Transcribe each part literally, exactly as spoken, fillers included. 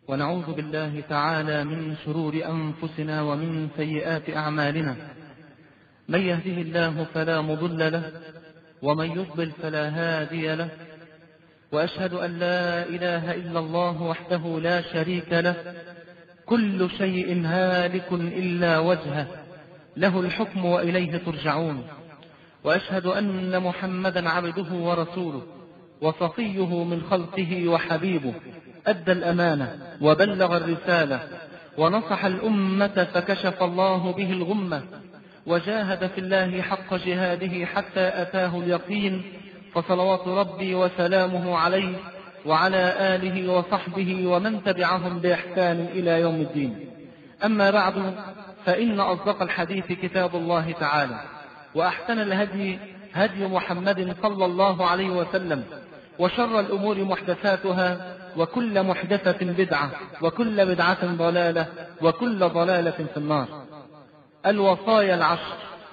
ونعوذ بالله تعالى من شرور أنفسنا ومن سيئات أعمالنا. من يهده الله فلا مضل له ومن يضلل فلا هادي له، وأشهد أن لا إله إلا الله وحده لا شريك له، كل شيء هالك إلا وجهه، له الحكم وإليه ترجعون. وأشهد أن محمدا عبده ورسوله وصفيه من خلقه وحبيبه، أدى الأمانة وبلغ الرسالة ونصح الأمة فكشف الله به الغمة، وجاهد في الله حق جهاده حتى أتاه اليقين، فصلوات ربي وسلامه عليه وعلى آله وصحبه ومن تبعهم بإحسان إلى يوم الدين. أما بعد، فإن أصدق الحديث كتاب الله تعالى، وأحسن الهدي هدي محمد صلى الله عليه وسلم، وشر الأمور محدثاتها، وكل محدثة بدعة، وكل بدعة ضلالة، وكل ضلالة في النار. الوصايا العشر،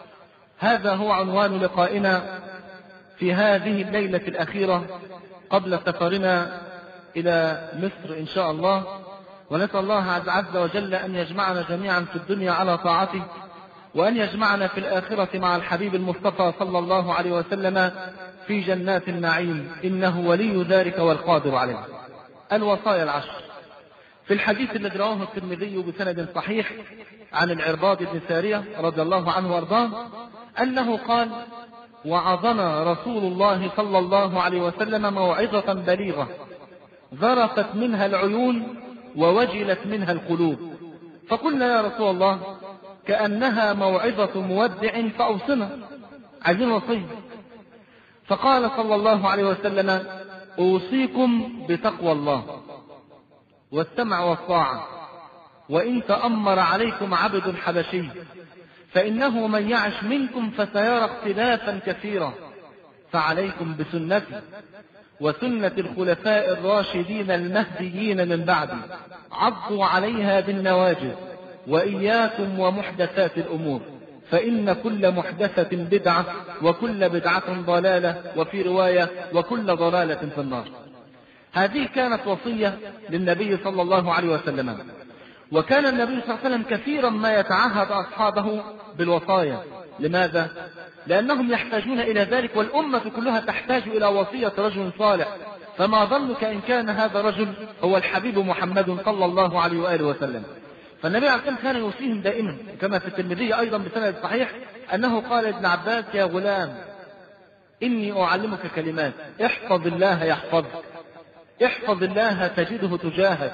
هذا هو عنوان لقائنا في هذه الليلة الأخيرة قبل سفرنا إلى مصر إن شاء الله. ونسأل الله عز وجل أن يجمعنا جميعا في الدنيا على طاعته، وأن يجمعنا في الآخرة مع الحبيب المصطفى صلى الله عليه وسلم في جنات النعيم، إنه ولي ذلك والقادر عليه. الوصايا العشر. في الحديث الذي رواه الترمذي بسند صحيح عن العرباض بن سارية رضي الله عنه وارضاه أنه قال: وعظنا رسول الله صلى الله عليه وسلم موعظة بليغة ذرفت منها العيون ووجلت منها القلوب، فقلنا يا رسول الله كأنها موعظة مودع فأوصنا، عايزين وصية. فقال صلى الله عليه وسلم: أوصيكم بتقوى الله والسمع والطاعة، وإن تأمر عليكم عبد حبشي، فإنه من يعش منكم فسيرى اختلافا كثيرا، فعليكم بسنتي وسنة الخلفاء الراشدين المهديين من بعدي، عضوا عليها بالنواجذ، وإياكم ومحدثات الأمور، فإن كل محدثة بدعة، وكل بدعة ضلالة، وفي رواية وكل ضلالة في النار. هذه كانت وصية للنبي صلى الله عليه وسلم، وكان النبي صلى الله عليه وسلم كثيرا ما يتعهد أصحابه بالوصايا. لماذا؟ لأنهم يحتاجون إلى ذلك، والأمة كلها تحتاج إلى وصية رجل صالح، فما ظنك إن كان هذا الرجل هو الحبيب محمد صلى الله عليه وآله وسلم. فالنبي عليه الصلاة والسلام كان يوصيهم دائما، كما في الترمذي أيضا بسند صحيح أنه قال لابن عباس: يا غلام إني أعلمك كلمات، احفظ الله يحفظك، احفظ الله تجده تجاهك،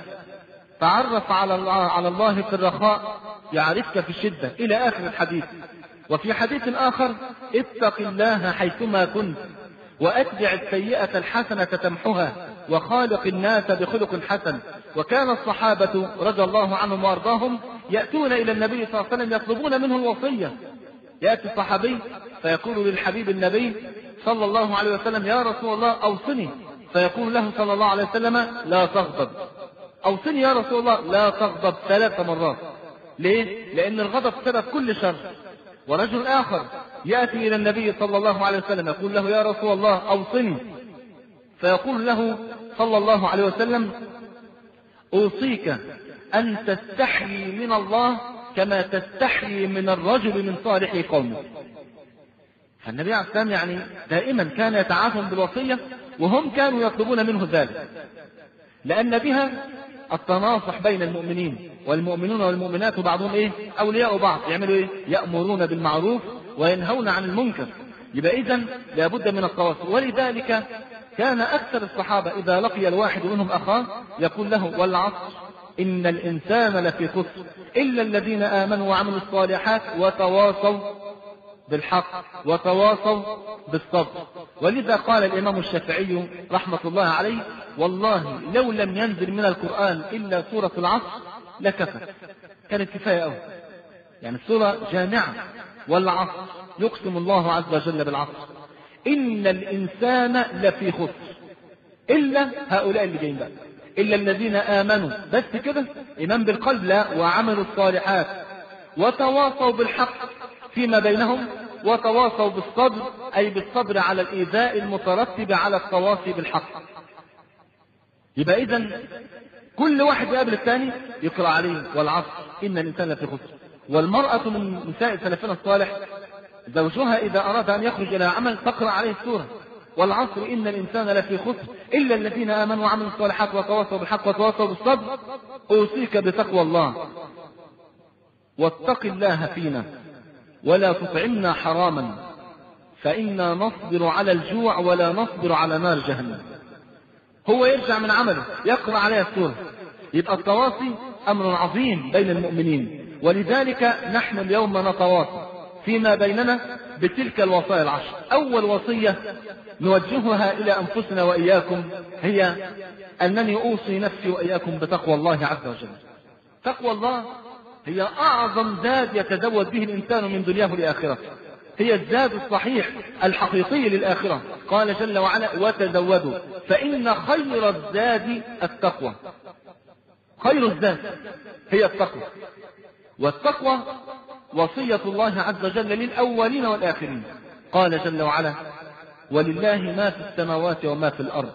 تعرف على الله, على الله في الرخاء يعرفك في الشدة، إلى آخر الحديث. وفي حديث آخر: اتق الله حيثما كنت، وأتبع السيئة الحسنة تمحها، وخالق الناس بخلق حسن. وكان الصحابة رضي الله عنهم وارضاهم يأتون إلى النبي صلى الله عليه وسلم يطلبون منه الوصية. يأتي الصحابي فيقول للحبيب النبي صلى الله عليه وسلم: يا رسول الله أوصني، فيقول له صلى الله عليه وسلم: لا تغضب. أوصني يا رسول الله، لا تغضب، ثلاث مرات. ليه؟ لأن الغضب سبب كل شر. ورجل آخر يأتي إلى النبي صلى الله عليه وسلم يقول له: يا رسول الله أوصني، فيقول له صلى الله عليه وسلم: أوصيك أن تستحيي من الله كما تستحيي من الرجل من صالح قومه. فالنبي عليه السلام يعني دائما كان يتعاهدهم بالوصية، وهم كانوا يطلبون منه ذلك، لأن بها التناصح بين المؤمنين، والمؤمنون والمؤمنات بعضهم إيه؟ أولياء بعض، يعملوا إيه؟ يأمرون بالمعروف وينهون عن المنكر. يبقى إذن لابد من التواصل. ولذلك كان أكثر الصحابة إذا لقي الواحد منهم أخاه يقول له: والعصر إن الإنسان لفي خسر إلا الذين آمنوا وعملوا الصالحات وتواصوا بالحق وتواصوا بالصبر. ولذا قال الإمام الشافعي رحمة الله عليه: والله لو لم ينزل من القرآن إلا سورة العصر لكفت، كانت كفاية أوي. يعني السورة جامعة. والعصر يقسم الله عز وجل بالعصر إن الإنسان لفي خسر إلا هؤلاء اللي جايين بقى، إلا الذين آمنوا، بس كده إيمان بالقلب؟ لا، وعملوا الصالحات وتواصوا بالحق فيما بينهم، وتواصوا بالصبر، أي بالصبر على الإيذاء المترتب على التواصي بالحق. يبقى إذن كل واحد يقابل الثاني يقرأ عليه والعصر إن الإنسان لفي خسر. والمرأة من نساء سلفنا الصالح زوجها إذا أراد أن يخرج إلى عمل تقرأ عليه السورة والعصر إن الإنسان لفي خسر إلا الذين آمنوا وعملوا الصالحات وتواصوا بالحق وتواصوا بالصبر أوصيك بتقوى الله واتق الله فينا ولا تطعمنا حراما فإنا نصبر على الجوع ولا نصبر على نار جهنم. هو يرجع من عمله يقرأ عليه السورة. يبقى التواصي أمر عظيم بين المؤمنين، ولذلك نحن اليوم نتواصى فيما بيننا بتلك الوصايا العشر. أول وصية نوجهها إلى أنفسنا وإياكم هي أنني أوصي نفسي وإياكم بتقوى الله عز وجل. تقوى الله هي أعظم زاد يتزود به الإنسان من دنياه لآخرته، هي الزاد الصحيح الحقيقي للآخرة. قال جل وعلا وتزودوا فإن خير الزاد التقوى. خير الزاد هي التقوى، والتقوى وصية الله عز وجل للأولين والآخرين. قال جل وعلا ولله ما في السماوات وما في الأرض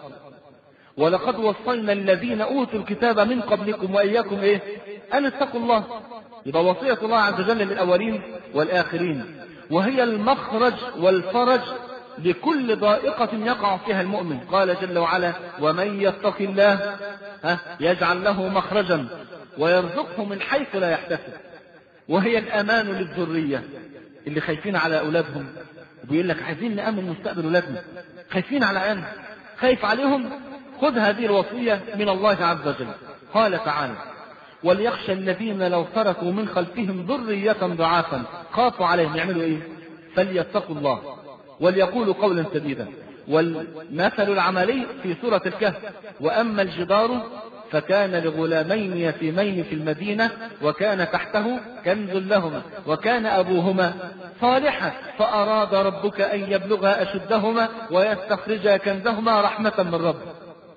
ولقد وصينا الذين أوتوا الكتاب من قبلكم وإياكم إيه أن اتقوا الله. يبقى وصية الله عز وجل للأولين والآخرين، وهي المخرج والفرج لكل ضائقة يقع فيها المؤمن. قال جل وعلا ومن يتق الله يجعل له مخرجا ويرزقه من حيث لا يحتسب. وهي الأمان للذرية اللي خايفين على أولادهم وبيقول لك عايزين نأمن مستقبل أولادنا، خايفين على عيالنا، خايف عليهم، خذ هذه الوصية من الله عز وجل. قال تعالى وليخشى الذين لو تركوا من خلفهم ذرية ضعافا خافوا عليهم يعملوا ايه فليتقوا الله وليقولوا قولا سديدا. والمثل العملي في سورة الكهف وأما الجدار فكان لغلامين يتيمين في المدينة وكان تحته كنز لهما وكان أبوهما صالحا فأراد ربك أن يبلغا أشدهما ويستخرجا كنزهما رحمة من ربه.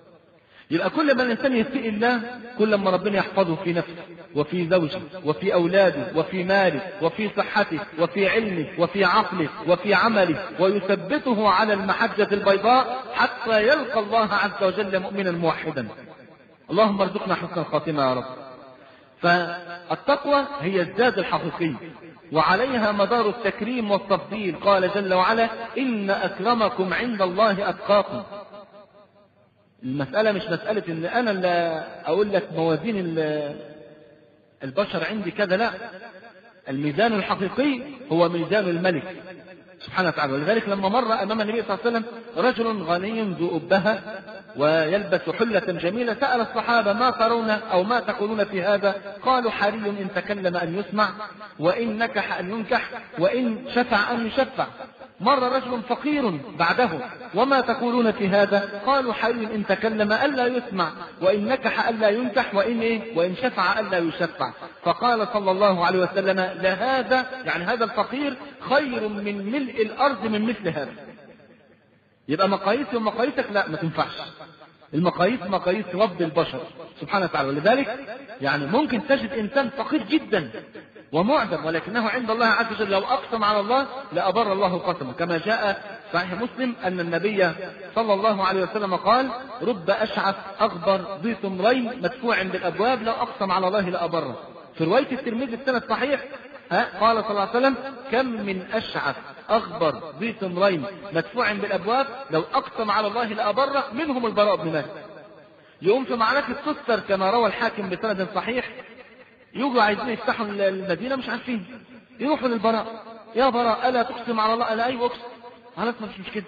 يبقى كل ما الإنسان يتقي الله كل ما ربنا يحفظه في نفسه وفي زوجه وفي أولاده وفي ماله وفي صحته وفي علمه وفي عقله وفي عمله ويثبته على المحجة البيضاء حتى يلقى الله عز وجل مؤمنا موحدا. اللهم ارزقنا حسن الخاتمة يا رب. فالتقوى هي الزاد الحقيقي وعليها مدار التكريم والتفضيل. قال جل وعلا إن أكرمكم عند الله أتقاكم. المسألة مش مسألة إن أنا اللي أقول لك موازين البشر عندي كذا، لا، الميزان الحقيقي هو ميزان الملك سبحانه وتعالى. ولذلك لما مر أمام النبي صلى الله عليه وسلم رجل غني ذو أبهة ويلبس حلة جميلة سأل الصحابة ما ترون أو ما تقولون في هذا؟ قالوا حري إن تكلم أن يسمع وإن نكح أن ينكح وإن شفع أن يشفع. مر رجل فقير بعده وما تقولون في هذا؟ قالوا حري إن تكلم ألا يسمع وإن نكح ألا ينكح وإن إيه وإن شفع ألا يشفع. فقال صلى الله عليه وسلم لهذا يعني هذا الفقير خير من ملء الأرض من مثل هذا. يبقى مقاييس ومقاييسك لا ما تنفعش. المقاييس مقاييس رب البشر سبحانه وتعالى. ولذلك يعني ممكن تجد إنسان فقير جدا ومعدم ولكنه عند الله عز وجل لو أقسم على الله لأبر الله قسمه، كما جاء صحيح مسلم أن النبي صلى الله عليه وسلم قال رب أشعث أغبر ذي ثمرين مدفوع بالأبواب لو أقسم على الله لأبره. في رواية الترمذي السند صحيح ها قال صلى الله عليه وسلم كم من أشعث أغبر ذي ثمرين مدفوع بالأبواب لو أقسم على الله لأبره منهم البراء بن مالك. يقوم في معركة تستر كما روى الحاكم بسند صحيح يجوا عايزين يفتحوا المدينة مش عارفين يروحوا للبراء يا براء ألا تقسم على الله؟ ألا أيوة أقسم. خلاص مش مش كده.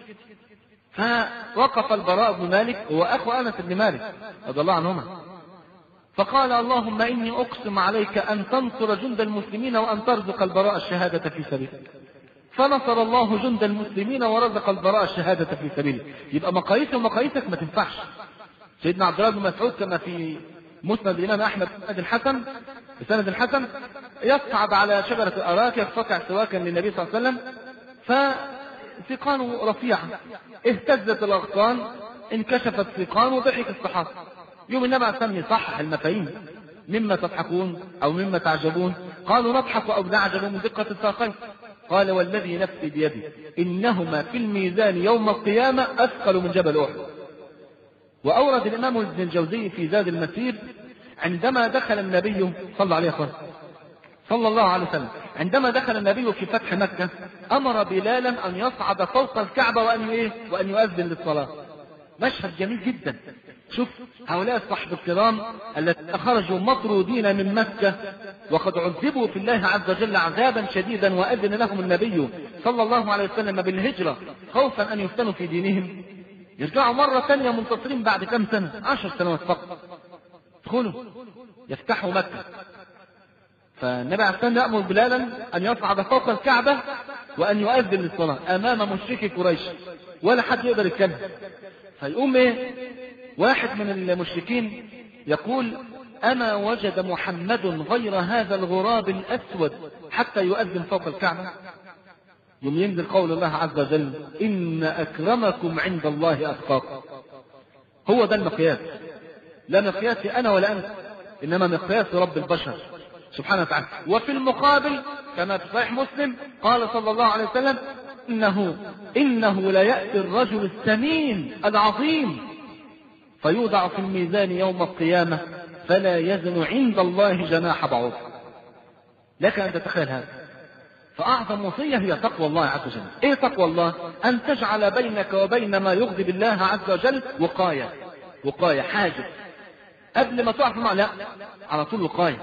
فوقف البراء بن مالك هو أخو أنس بن مالك رضي الله عنهما فقال اللهم إني أقسم عليك أن تنصر جند المسلمين وأن ترزق البراء الشهادة في سبيلك. فنصر الله جند المسلمين ورزق البراء الشهادة في سبيله. يبقى مقاييس ومقاييسك ما تنفعش. سيدنا عبد الله بن مسعود كما في مسند الإمام أحمد بسند الحسن بسند الحسن يصعد على شجرة الأراك يقطع سواكا للنبي صلى الله عليه وسلم فسيقانه رفيعة اهتزت الأغصان انكشفت سيقان وضحك الصحابة. يوم النبي عليه السلام يصحح المفاهيم مما تضحكون أو مما تعجبون؟ قالوا نضحك أو نعجب من دقة الساقين. قال والذي نفسي بيده إنهما في الميزان يوم القيامة أثقل من جبل أحد. وأورد الإمام ابن الجوزي في زاد المسير عندما دخل النبي صلى عليه وسلم صلى الله عليه وسلم عندما دخل النبي في فتح مكة أمر بلالا أن يصعد فوق الكعبة وأن إيه وأن يؤذن للصلاة. مشهد جميل جدا. شوف هؤلاء الصحابة الكرام الذين خرجوا مطرودين من مكة وقد عذبوا في الله عز وجل عذابا شديدا، وأذن لهم النبي صلى الله عليه وسلم بالهجرة خوفا أن يفتنوا في دينهم، يرجعوا مرة ثانية منتصرين بعد كم سنة؟ عشر سنوات فقط. ادخلوا يفتحوا مكة. فالنبي عليه الصلاة والسلام يأمر بلالا أن يصعد فوق الكعبة وأن يؤذن للصلاة أمام مشركي قريش، ولا حد يقدر يتكلم. فيقوم ايه واحد من المشركين يقول: أما وجد محمد غير هذا الغراب الأسود حتى يؤذن فوق الكعبة؟ يوم ينزل قول الله عز وجل: إن أكرمكم عند الله أتقاكم. هو ده المقياس، لا مقياسي أنا ولا أنت، إنما مقياس رب البشر سبحانه وتعالى. وفي المقابل كما في صحيح مسلم قال صلى الله عليه وسلم: إنه إنه لا يأتي الرجل السمين العظيم فيوضع في الميزان يوم القيامة فلا يزن عند الله جناح بعوض. لك أن تتخيل هذا. فأعظم وصية هي تقوى الله عز وجل. إيه تقوى الله؟ أن تجعل بينك وبين ما يغضب الله عز وجل وقاية، وقاية حاجز قبل ما تقع في الماء، لا على طول وقاية.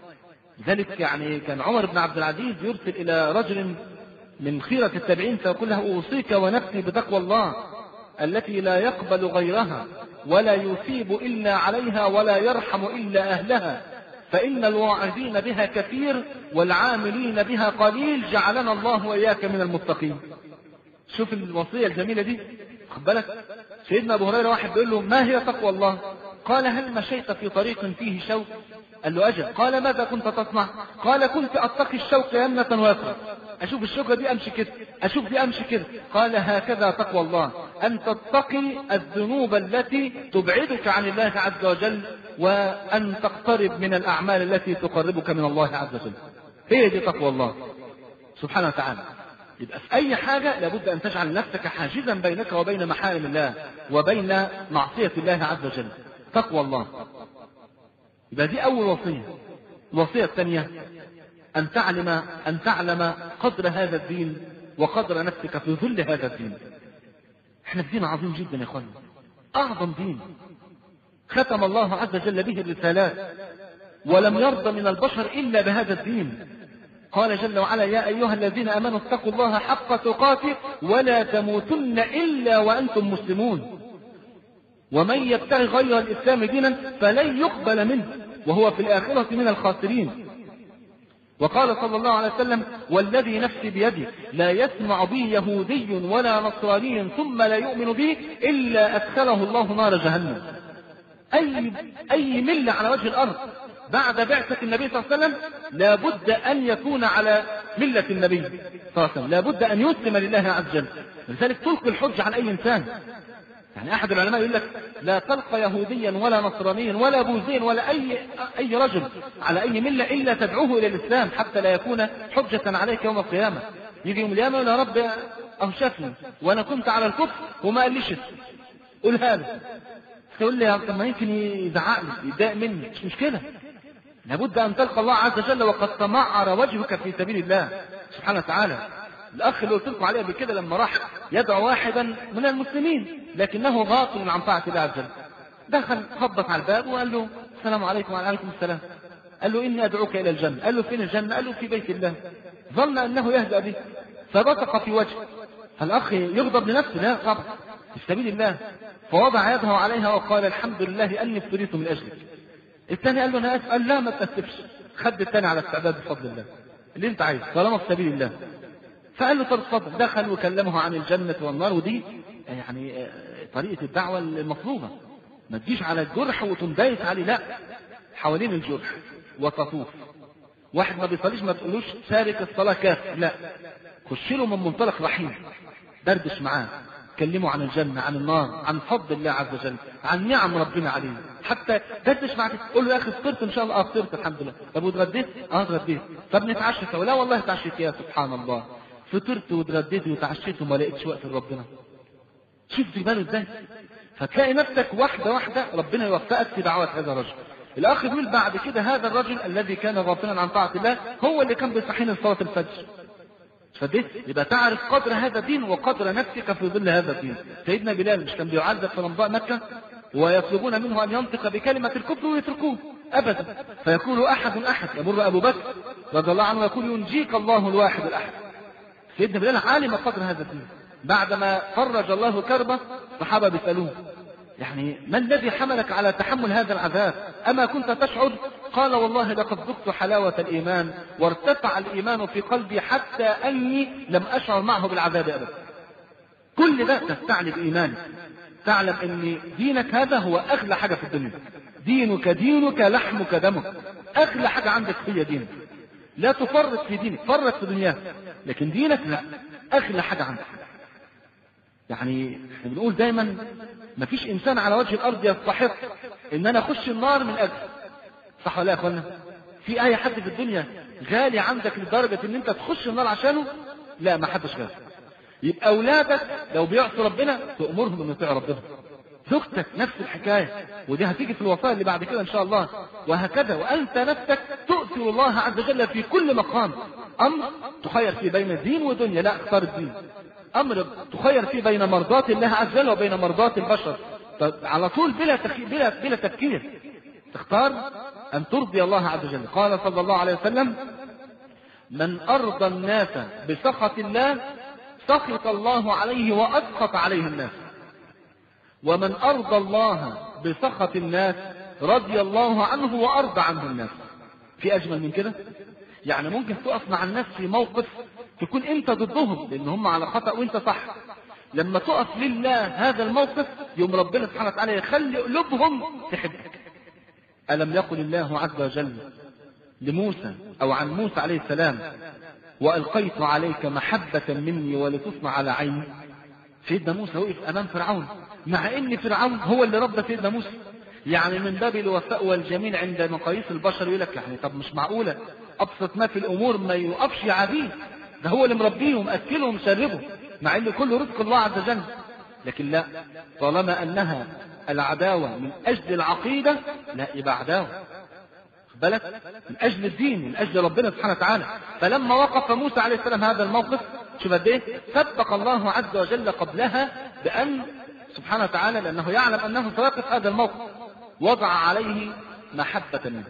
لذلك يعني كان عمر بن عبد العزيز يرسل إلى رجل من خيرة التابعين فيقول له: أوصيك ونفسي بتقوى الله التي لا يقبل غيرها ولا يثيب إلا عليها ولا يرحم إلا أهلها، فإن الواعظين بها كثير والعاملين بها قليل، جعلنا الله وإياك من المتقين. شوف الوصية الجميلة دي. خد بالك سيدنا أبو هريرة واحد بيقول له: ما هي تقوى الله؟ قال: هل مشيت في طريق فيه شوك؟ قال له: أجل. قال: ماذا كنت تصنع؟ قال: كنت أتقي الشوك يمنة ويسرا، أشوف الشوكة دي أمشي كده، أشوف دي أمشي كده. قال: هكذا تقوى الله، أن تتقي الذنوب التي تبعدك عن الله عز وجل، وأن تقترب من الأعمال التي تقربك من الله عز وجل. هي دي تقوى الله سبحانه وتعالى. يبقى في أي حاجة لابد أن تجعل نفسك حاجزا بينك وبين محارم الله وبين معصية الله عز وجل. تقوى الله. يبقى دي أول وصية. الوصية الثانية أن تعلم أن تعلم قدر هذا الدين وقدر نفسك في ظل هذا الدين. احنا في دين عظيم جدا يا اخواني، أعظم دين ختم الله عز وجل به الرسالات، ولم يرضى من البشر إلا بهذا الدين. قال جل وعلا: يا أيها الذين آمنوا اتقوا الله حق تقاته ولا تموتن إلا وأنتم مسلمون، ومن يبتغي غير الإسلام دينا فلن يقبل منه وهو في الآخرة من الخاسرين. وقال صلى الله عليه وسلم: والذي نفسي بيده لا يسمع بي يهودي ولا نصراني ثم لا يؤمن بي إلا أدخله الله نار جهنم. أي أي ملة على وجه الأرض بعد بعثة النبي صلى الله عليه وسلم لابد أن يكون على ملة النبي صلى الله عليه وسلم، لابد أن يسلم لله عز وجل. لذلك تلقي الحج عن أي إنسان. يعني أحد العلماء يقول لك: لا تلقى يهوديا ولا نصرانيا ولا بوذيا ولا أي أي رجل على أي ملة إلا تدعوه إلى الإسلام حتى لا يكون حجة عليك يوم القيامة. يجي يوم القيامة يقول: يا رب أوشفني وأنا كنت على الكفر وما قاليش قول هذا. تقول لي: طب ما يمكن يزعق لي يتضايق مني، مش مشكلة. لابد أن تلقى الله عز وجل وقد تمعر وجهك في سبيل الله سبحانه وتعالى. الأخ اللي قلت لكم عليه قبل كده لما راح يدعو واحدا من المسلمين لكنه غافل عن طاعة الله عز وجل، دخل خبط على الباب وقال له: السلام عليكم. وعليكم السلام. قال له: إني أدعوك إلى الجنة. قال له: فين الجنة؟ قال له: في بيت الله. ظن أنه يهدأ به فبصق في وجهه. فالأخ يغضب لنفسه: لا غضب في سبيل الله. فوضع يده عليها وقال: الحمد لله أني ابتليت من أجلك. الثاني قال له: أنا آسف. قال: لا ما تأسفش، خد الثاني على استعداد بفضل الله اللي أنت عايز طالما في سبيل الله. فقال له: طب اتفضل. دخل وكلمه عن الجنة والنار. ودي يعني طريقة الدعوة المطلوبة، ما تجيش على الجرح وتندايس عليه، لا، حوالين الجرح وتطوف. واحد ما بيصليش ما تقولوش تارك الصلاة كافر، لا، خش له من منطلق رحيم، دردش معاه، كلمه عن الجنة، عن النار، عن فضل الله عز وجل، عن نعم ربنا عليه. حتى دردش معاه، قول له: يا أخي فطرت إن شاء الله؟ اه فطرت الحمد لله. طب واتغديت؟ اه اتغديت. طب نتعشى سوا؟ لا والله اتعشيت. يا سبحان الله، فطرت واتغديت وتعشيت وما لقيتش وقت لربنا. شوف في باله ازاي. فتلاقي نفسك واحدة واحدة ربنا يوفقك في دعوة هذا الرجل. الأخ بيقول بعد كده هذا الرجل الذي كان غافلا عن طاعة الله هو اللي كان بيصحينا لصلاة الفجر. فده يبقى تعرف قدر هذا الدين وقدر نفسك في ظل هذا الدين. سيدنا بلال مش كان بيعذب في رمضاء مكة ويطلبون منه أن ينطق بكلمة الكفر ويتركوه أبدا، فيقول أحد أحد، يمر أبو بكر رضي الله عنه ويقول ينجيك الله الواحد الأحد. سيدنا بلال عالم قدر هذا الدين. بعدما فرج الله كربه الصحابة بيسألوه يعني ما الذي حملك على تحمل هذا العذاب؟ أما كنت تشعر؟ قال والله لقد ذقت حلاوة الإيمان وارتفع الإيمان في قلبي حتى أني لم أشعر معه بالعذاب أبدا. كل ده تستعني بإيمانك، تعلم أن دينك هذا هو أغلى حاجة في الدنيا. دينك دينك لحمك دمك، أغلى حاجة عندك هي دينك. لا تفرط في دينك، فرط في دنياك، لكن دينك لا، أغلى حاجة عندك. يعني بنقول دايما ما فيش إنسان على وجه الأرض يستحق إن أنا أخش النار من أجل، صح ولا يا أخوانا؟ في أي حد في الدنيا غالي عندك لدرجة إن أنت تخش النار عشانه؟ لا، ما حدش غالي. يبقى أولادك لو بيعصوا ربنا تأمرهم إن يطيعوا ربنا. زوجتك نفس الحكاية، ودي هتيجي في الوصايا اللي بعد كده إن شاء الله. وهكذا وأنت نفسك تؤثر الله عز وجل في كل مقام. أمر تخير في بين الدين والدنيا، لا اختار الدين. أمر تخير فيه بين مرضات الله عز وجل وبين مرضات البشر، على طول بلا تخي... بلا بلا تفكير تختار أن ترضي الله عز وجل. قال صلى الله عليه وسلم من أرضى الناس بسخط الله سخط الله عليه وأسخط عليه الناس، ومن أرضى الله بسخط الناس رضي الله عنه وأرضى عنه الناس. في أجمل من كده؟ يعني ممكن تقف مع الناس في موقف تكون انت ضدهم لان هم على خطأ وانت صح، لما تقف لله هذا الموقف يوم ربنا سبحانه وتعالى يخلي قلوبهم تحبك. ألم يقل الله عز وجل لموسى أو عن موسى عليه السلام وألقيت عليك محبة مني ولتصنع على عيني؟ سيدنا موسى وقف أمام فرعون، مع ان فرعون هو اللي ربى سيدنا موسى. يعني من باب الوفاء والجميل عند مقاييس البشر يقول لك يعني طب مش معقولة أبسط ما في الأمور ما يوقفش عبيد، ده هو اللي مربيه ومأكله ومشربه، مع ان كله رزق الله عز وجل. لكن لا، طالما أنها العداوة من أجل العقيدة لا يبقى عداوة، بالك من أجل الدين من أجل ربنا سبحانه وتعالى. فلما وقف موسى عليه السلام هذا الموقف شوف قد ايه سبق الله عز وجل قبلها بأن سبحانه وتعالى لأنه يعلم أنه سيقف هذا الموقف وضع عليه محبة منه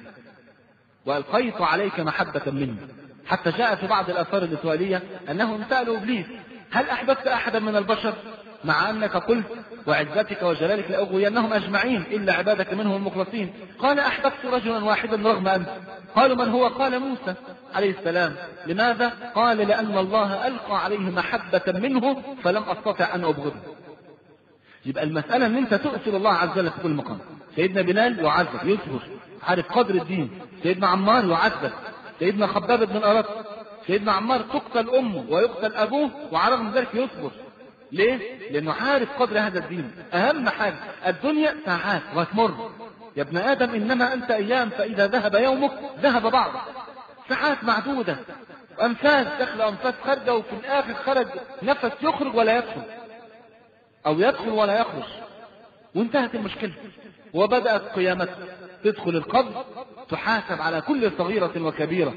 وألقيت عليك محبة مني. حتى جاء في بعض الآثار الإسرائيلية أنهم سألوا إبليس هل أحببت أحدا من البشر مع أنك قلت وعزتك وجلالك لأغوينهم أجمعين إلا عبادك منهم المخلصين؟ قال أحببت رجلا واحدا رغم أنت. قالوا من هو؟ قال موسى عليه السلام. لماذا؟ قال لأن الله ألقى عليه محبة منه فلم أستطع أن أبغضه. يبقى المسألة أن أنت تؤثر الله عز وجل في كل مقام. سيدنا بلال يعذب يصبر عارف قدر الدين، سيدنا عمار يعذب، سيدنا خباب بن الأرط، سيدنا عمار تقتل أمه ويقتل أبوه وعلى رغم ذلك يصبر. ليه؟ لأنه عارف قدر هذا الدين. أهم حاجة الدنيا ساعات وتمر يا ابن آدم، إنما أنت أيام فإذا ذهب يومك ذهب بعضك. ساعات معدودة، أنفاس دخل أنفاس خارجة، وفي الآخر خرج نفس يخرج ولا يدخل أو يدخل ولا يخرج وانتهت المشكلة. وبدأت قيامته، تدخل القبر تحاسب على كل صغيرة وكبيرة.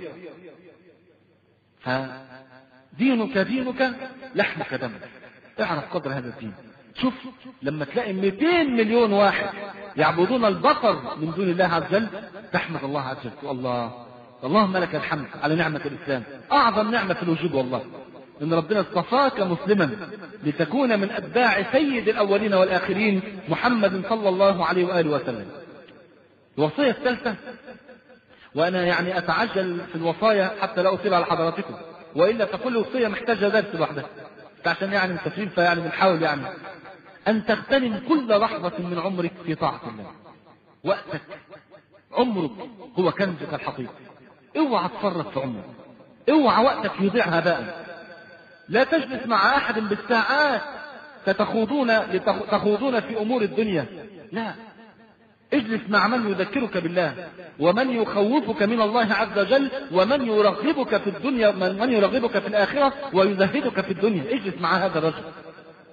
فدينك دينك لحمك دمك، اعرف قدر هذا الدين. شوف لما تلاقي مئتين مليون واحد يعبدون البقر من دون الله عز وجل تحمد الله عز وجل. الله اللهم لك الحمد على نعمة الإسلام، أعظم نعمة في الوجود والله، إن ربنا اصطفاك مسلما لتكون من أتباع سيد الأولين والآخرين محمد صلى الله عليه وآله وسلم. الوصية الثالثة، وأنا يعني أتعجل في الوصايا حتى لا أطيل على حضراتكم، وإلا فكل وصية محتاجة درس لوحدها، عشان يعني التفريم فيعني بنحاول يعني أن تغتنم كل لحظة من عمرك في طاعة الله. وقتك عمرك هو كنزك الحقيقي، اوعى تفرط في عمرك، اوعى وقتك يضيع هباء. لا تجلس مع أحد بالساعات تتخوضون تخوضون في أمور الدنيا، لا، اجلس مع من يذكرك بالله ومن يخوفك من الله عز وجل ومن يرغبك في الدنيا من يرغبك في الآخرة ويزهدك في الدنيا. اجلس مع هذا الرجل.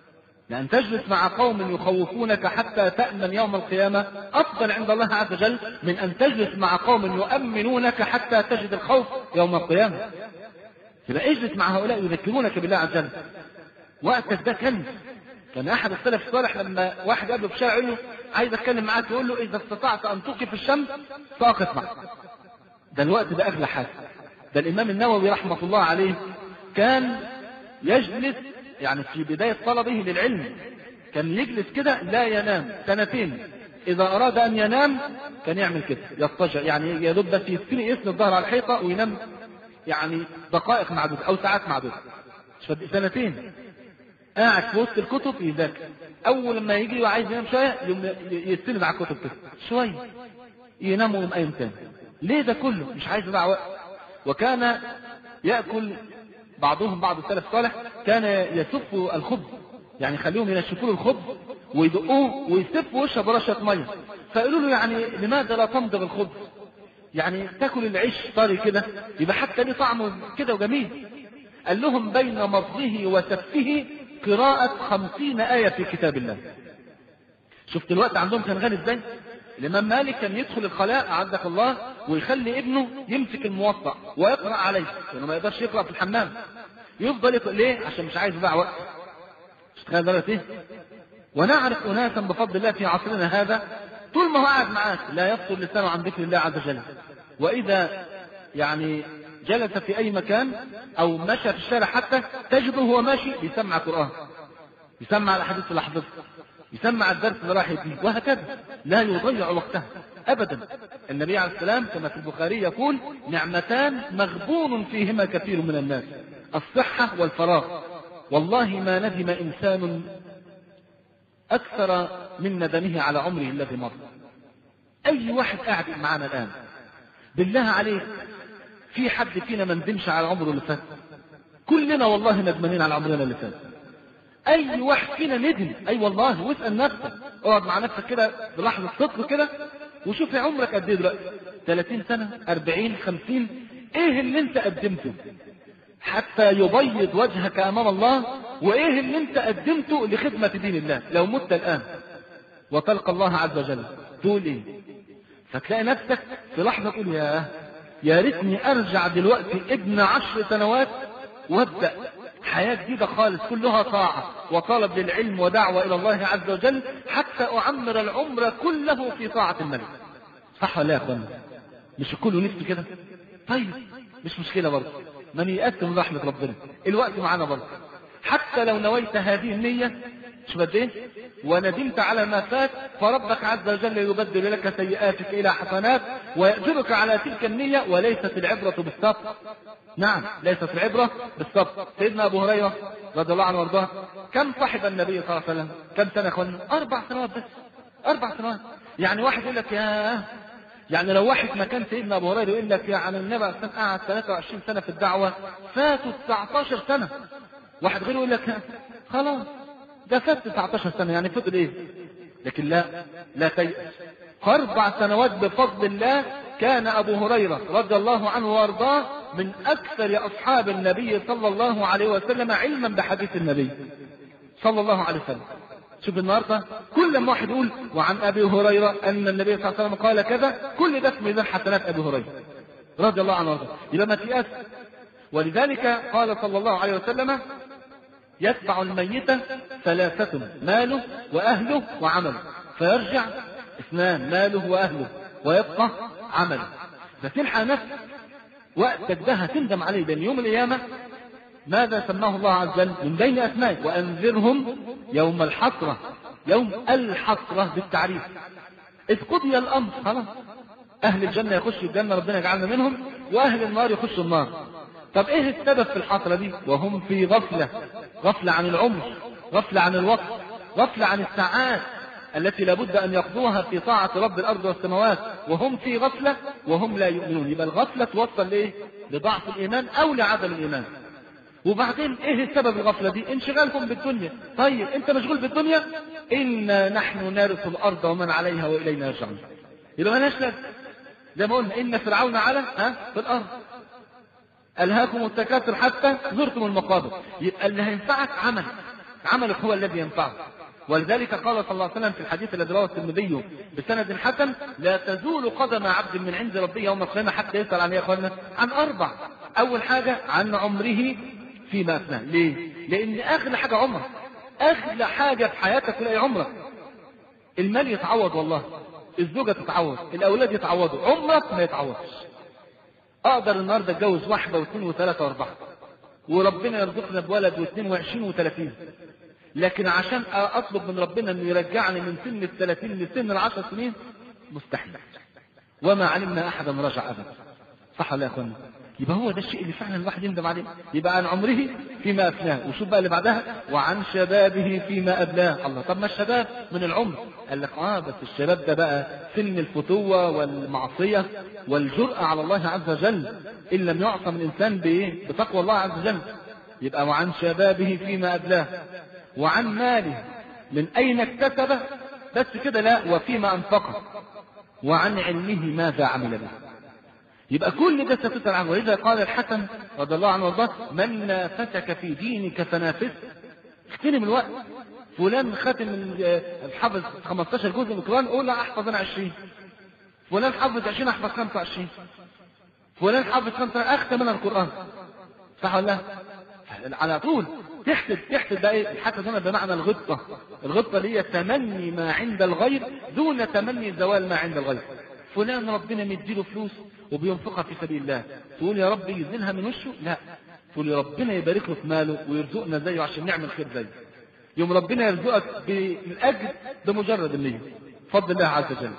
لأن تجلس مع قوم يخوفونك حتى تأمن يوم القيامة أفضل عند الله عز وجل من أن تجلس مع قوم يؤمنونك حتى تجد الخوف يوم القيامة. يبقى اجلس مع هؤلاء يذكرونك بالله عز وجل. وقتك ده كنز. كان أحد السلف الصالح لما واحد قابله في الشارع يقول له عايز أتكلم معاك، يقول له إذا استطعت أن توقف الشمس فأقف معك. ده الوقت ده أغلى حاجة. ده الإمام النووي رحمة الله عليه كان يجلس يعني في بداية طلبه للعلم كان يجلس كده لا ينام سنتين. إذا أراد أن ينام كان يعمل كده يضطجع، يعني يدب بس يسكني يسند الظهر على الحيطة وينام يعني دقائق معدودة أو ساعات معدودة. سنتين قاعد في وسط الكتب يذاكر. أول لما يجي وعايز ينام شوية يستند على الكتب كده شوية ينام ويقوم قايم تاني. ليه ده كله؟ مش عايز يضيع وقت. وكان يأكل بعضهم بعض السلف الصالح كان يسف الخبز، يعني خليهم ينشفوا له الخبز ويدقوه ويسفوا وشه برشة ميه. فقالوا له يعني لماذا لا تمضغ الخبز؟ يعني تاكل العيش طري كده يبقى حتى ليه طعمه كده وجميل. قال لهم بين مضغه وسفه قراءة خمسين آية في كتاب الله. شفت الوقت عندهم كان غني ازاي؟ الإمام مالك كان يدخل الخلاء أعزك الله ويخلي ابنه يمسك الموطأ ويقرأ عليه لأنه ما يقدرش يقرأ في الحمام. يفضل يقرأ ليه؟ عشان مش عايز يضيع وقت. مش تخيل درجة ايه؟ ونعرف أناسا بفضل الله في عصرنا هذا طول ما هو قاعد معاك لا يفصل لسانه عن ذكر الله عز وجل. وإذا يعني جلس في أي مكان أو مشى في الشارع حتى تجده هو ماشي بيسمع قرآن، يسمع الأحاديث اللي حفظها، يسمع الدرس اللي راح يديه، وهكذا لا يضيع وقته أبدا. النبي عليه السلام كما في البخاري يقول نعمتان مغبون فيهما كثير من الناس الصحة والفراغ والله ما ندم إنسان أكثر من ندمه على عمره الذي مر. أي واحد قاعد معنا الآن بالله عليك في حد فينا ما ندمش على عمره اللي فات؟ كلنا والله ندمانين على عمرنا اللي فات. أي واحد فينا ندم أي أيوة والله. واسأل نفسك، اقعد مع نفسك كده بلحظة صدق كده وشوف عمرك قد ايه دلوقتي، ثلاثين سنة أربعين خمسين، ايه اللي انت قدمته حتى يبيض وجهك أمام الله، وايه اللي انت قدمته لخدمة دين الله؟ لو مت الآن وتلقى الله عز وجل تقول ايه؟ فتلاقي نفسك في لحظة تقول يا يا ريتني ارجع دلوقتي ابن عشر سنوات وابدأ حياة جديدة خالص كلها طاعة وطلب للعلم ودعوة إلى الله عز وجل حتى أعمر العمر كله في طاعة الملك. صح ولا يا أخوانا؟ مش كله نفسه كده؟ طيب مش مشكلة برضه، من يأتي من رحمة ربنا الوقت معنا برضه. حتى لو نويت هذه النية شو بدي ايه وندمت على ما فات فربك عز وجل يبدل لك سيئاتك إلى حسنات ويأجرك على تلك النية. وليست العبرة بالسبق، نعم ليست العبرة بالسبق. سيدنا أبو هريرة رضي الله عنه وارضاه كم صاحب النبي صلى الله عليه وسلم؟ كم سنة يا اخوانا؟ أربع سنوات بس. أربع سنوات. يعني واحد يقول لك يا يعني لو واحد مكان سيدنا أبو هريرة يقول لك يعني النبي قعد ثلاثة وعشرين سنة في الدعوة فاتوا تسعة عشر سنة. واحد غيره يقول لك خلاص ده فات تسعة عشر سنة يعني فضل ايه؟ لكن لا لا تيأس. أربع سنوات بفضل الله كان أبو هريرة رضي الله عنه وارضاه من أكثر أصحاب النبي صلى الله عليه وسلم علما بحديث النبي صلى الله عليه وسلم. شوف النهارده كل ما واحد يقول وعن أبي هريرة أن النبي صلى الله عليه وسلم قال كذا كل ده في ميزان حسنات أبي هريرة رضي الله عنه وارضاه. يبقى ما تيأس. ولذلك قال صلى الله عليه وسلم يتبع الميت ثلاثة ماله وأهله وعمله فيرجع اثنان ماله وأهله ويبقى عمله. فتلحق نفسك وقتك ده هتندم عليه لأن يوم القيامة ماذا سماه الله عز وجل من بين أسمائه وأنذرهم يوم الحسرة. يوم الحسرة بالتعريف إذ قضي الأمر خلاص أهل الجنة يخشوا الجنة ربنا يجعلنا منهم وأهل النار يخشوا النار. طب ايه السبب في الحسرة دي؟ وهم في غفلة، غفلة عن العمر، غفلة عن الوقت، غفلة عن الساعات التي لابد أن يقضوها في طاعة رب الأرض والسماوات وهم في غفلة وهم لا يؤمنون. يبقى الغفلة توصل لإيه؟ لضعف الإيمان أو لعدم الإيمان. وبعدين إيه السبب الغفلة دي؟ انشغالكم بالدنيا. طيب أنت مشغول بالدنيا؟ إنا نحن نرث الأرض ومن عليها وإلينا يرجعون. يبقى مالهاش لازمة. زي ما قلنا إن فرعون على ها في الأرض ألهاكم التكاثر حتى زرتم المقابر. يبقى اللي هينفعك عمل عملك هو الذي ينفعه. ولذلك قال صلى الله عليه وسلم في الحديث الذي رواه الترمذي بسند حسن: لا تزول قدم عبد من عند ربه يوم القيامة حتى يسأل عن ايه يا اخوانا؟ عن اربع. اول حاجة عن عمره فيما افناه. ليه؟ لان اغلى حاجة عمرك، اغلى حاجة في حياتك تلاقي عمرك. المال يتعوض والله، الزوجة تتعوض، الاولاد يتعوضوا، عمرك ما يتعوضش. اقدر النهارده اتجوز واحدة واثنين وثلاثة واربعة وربنا يرزقنا بولد واثنين وعشرين وثلاثين، لكن عشان اطلب من ربنا انه يرجعني من سن الثلاثين لسن العشر سنين مستحيل. وما علمنا احدا رجع ابدا. صح ولا يا اخوانا؟ يبقى هو ده الشيء اللي فعلا الواحد يندم عليه. يبقى عن عمره فيما افناه. وشوف بقى اللي بعدها: وعن شبابه فيما ابلاه. الله، طب ما الشباب من العمر. قال لك اه بس الشباب ده بقى سن الفتوة والمعصية والجرأة على الله عز وجل، ان لم يعصم الانسان بايه؟ بتقوى الله عز وجل. يبقى وعن شبابه فيما ابلاه، وعن ماله من اين اكتسبه، بس كده لا، وفيما انفقه، وعن علمه ماذا عمل به. يبقى كل ده ستسأل عنه. وإذا قال الحسن رضي الله عنه وارضاه: من نافتك في دينك فنافسه. اغتنم الوقت. فلان ختم الحفظ خمستاشر جزء من القرآن، قول لا احفظ انا عشرين. فلان حفظ عشرين، احفظ خمسة وعشرين. فلان حفظ خمسة، اختم انا القرآن. صح ولا لا؟ على طول تحسد تحسد بقى ايه؟ الحسد هنا بمعنى الغبطة. الغبطة اللي هي تمني ما عند الغير دون تمني زوال ما عند الغير. فلان ربنا مديله فلوس وبينفقها في سبيل الله، تقول يا رب يزيلها من وشه؟ لا، تقول يا ربنا يبارك له في ماله ويرزقنا زيه عشان نعمل خير زيه. يوم ربنا يرزقك بالاجر بمجرد النية، فضل الله عز وجل.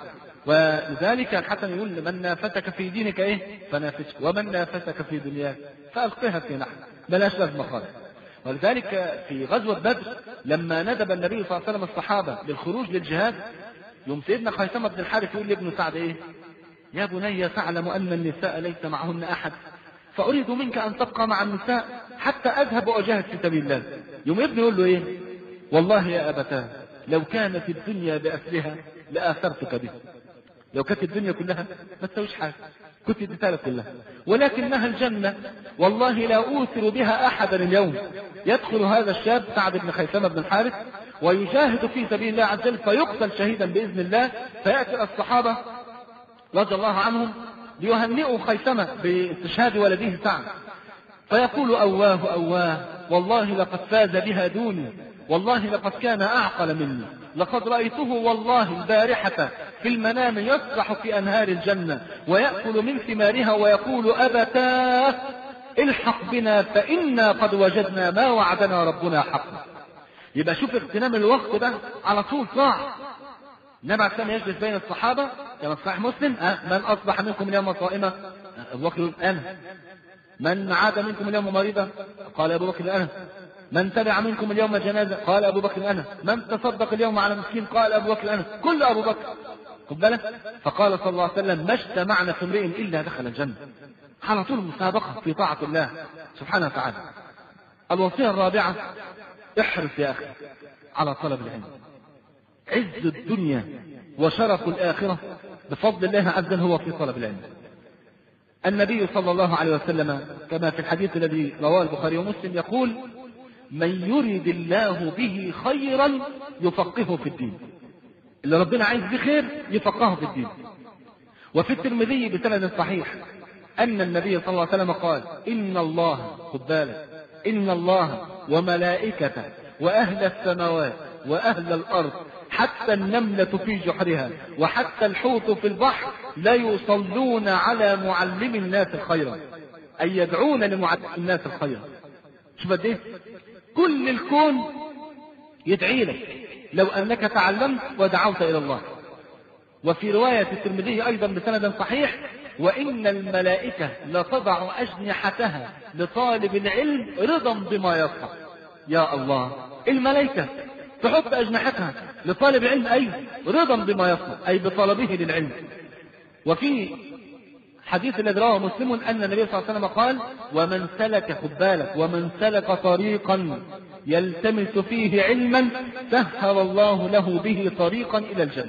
ولذلك الحسن يقول: من نافتك في دينك ايه فنافسك، ومن نافتك في دنياك فالقها في نحر، بلاش لازمه خالص. ولذلك في غزوة بدر لما ندب النبي صلى الله عليه وسلم الصحابة للخروج للجهاد، يوم سيدنا خيثمة بن الحارث يقول لابن سعد ايه: يا بني تعلم ان النساء ليس معهن احد، فاريد منك ان تبقى مع النساء حتى اذهب واجاهد في سبيل الله. يوم ابنه يقول له ايه: والله يا ابتاه لو كانت الدنيا باسرها لاثرتك به. لو كانت الدنيا كلها ما تسويش حاجه كنت اديتها لك كلها، ولكنها الجنه والله لا اوثر بها احدا اليوم. يدخل هذا الشاب سعد بن خيثمة بن الحارث ويجاهد في سبيل الله عز وجل فيقتل شهيدا باذن الله. فياتي الصحابه رضي الله عنهم ليهنئوا خيثمة باستشهاد ولده سعد، فيقول: أواه أواه والله لقد فاز بها دوني، والله لقد كان أعقل مني، لقد رأيته والله البارحة في المنام يسرح في أنهار الجنة ويأكل من ثمارها ويقول: أبتاه الحق بنا فإنا قد وجدنا ما وعدنا ربنا حقا. يبقى شوف اغتنام الوقت ده على طول صاع. النبي عليه الصلاة والسلام يجلس بين الصحابة كما في صحيح مسلم: أه من أصبح منكم اليوم صائما؟ أبو بكر: أنا. من عاد منكم اليوم مريضا؟ قال أبو بكر: أنا. من تبع منكم اليوم جنازة؟ قال أبو بكر: أنا. من تصدق اليوم على مسكين؟ قال أبو بكر: أنا. كل أبو بكر. خد بالك. فقال صلى الله عليه وسلم: ما اجتمعنا في امرئ إلا دخل الجنة. على طول مسابقة في طاعة الله سبحانه وتعالى. الوصية الرابعة: احرص يا أخي على طلب العلم. عز الدنيا وشرف الآخرة بفضل الله عز وجل هو في طلب العلم. النبي صلى الله عليه وسلم كما في الحديث الذي رواه البخاري ومسلم يقول: من يريد الله به خيرا يفقهه في الدين. اللي ربنا عايز به خير يفقهه في الدين. وفي الترمذي بسند صحيح أن النبي صلى الله عليه وسلم قال: إن الله، خد بالك، إن الله وملائكته وأهل السماوات وأهل الأرض حتى النملة في جحرها وحتى الحوت في البحر لا يصلون على معلم الناس الخير، أي يدعون لمعلم الناس الخير. شوف قد ايه كل الكون يدعي لك لو أنك تعلمت ودعوت إلى الله. وفي رواية الترمذي أيضا بسند صحيح: وإن الملائكة لتضع أجنحتها لطالب العلم رضا بما يصنع. يا الله، الملائكة تحط أجنحتها لطالب علم أي رضا بما يصنع، أي بطلبه للعلم. وفي حديث الذي رواه مسلم أن النبي صلى الله عليه وسلم قال: ومن سلك، خد بالك، ومن سلك طريقا يلتمس فيه علما سهل الله له به طريقا إلى الجنة.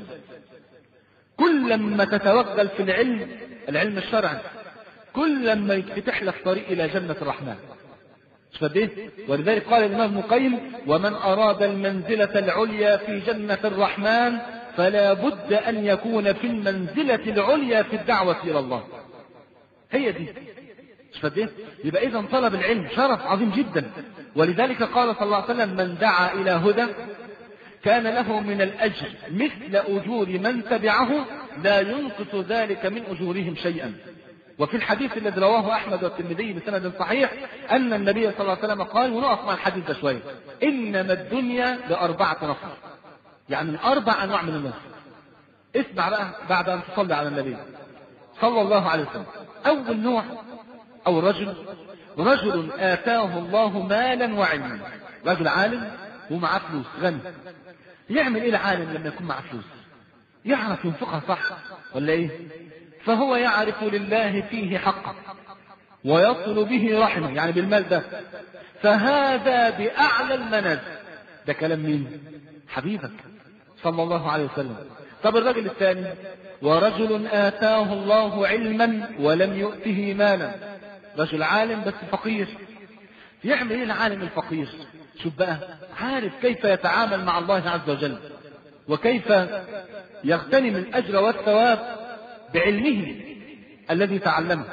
كل ما تتوغل في العلم، العلم الشرعي، كل ما يفتح لك طريق إلى جنة الرحمن مش فاهم؟ ولذلك قال الإمام ابن القيم: ومن أراد المنزلة العليا في جنة الرحمن فلا بد أن يكون في المنزلة العليا في الدعوة إلى الله. هي دي. مش فاهم؟ يبقى إذا طلب العلم شرف عظيم جدا. ولذلك قال صلى الله عليه وسلم: من دعا إلى هدى كان له من الأجر مثل أجور من تبعه لا ينقص ذلك من أجورهم شيئا. وفي الحديث الذي رواه أحمد والترمذي بسند صحيح أن النبي صلى الله عليه وسلم قال، ونقف مع الحديث ده شوية: إنما الدنيا لأربعة نفر، يعني من أربع أنواع من الناس. اسمع بقى بعد أن تصلي على النبي صلى الله عليه وسلم. أول نوع أو رجل رجل آتاه الله مالا وعلما، رجل عالم ومعاه فلوس، غني. يعمل إيه العالم لما يكون معاه فلوس؟ يعرف ينفقها صح ولا إيه؟ فهو يعرف لله فيه حقا ويصل به رحمه، يعني بالمال ده، فهذا بأعلى المنازل. ده كلام مين؟ حبيبك صلى الله عليه وسلم. طب الرجل الثاني: ورجل آتاه الله علما ولم يؤته مالا، رجل عالم بس فقير. يعمل ايه العالم الفقير؟ شوف بقى، عارف كيف يتعامل مع الله عز وجل وكيف يغتنم الأجر والثواب بعلمه الذي تعلمه،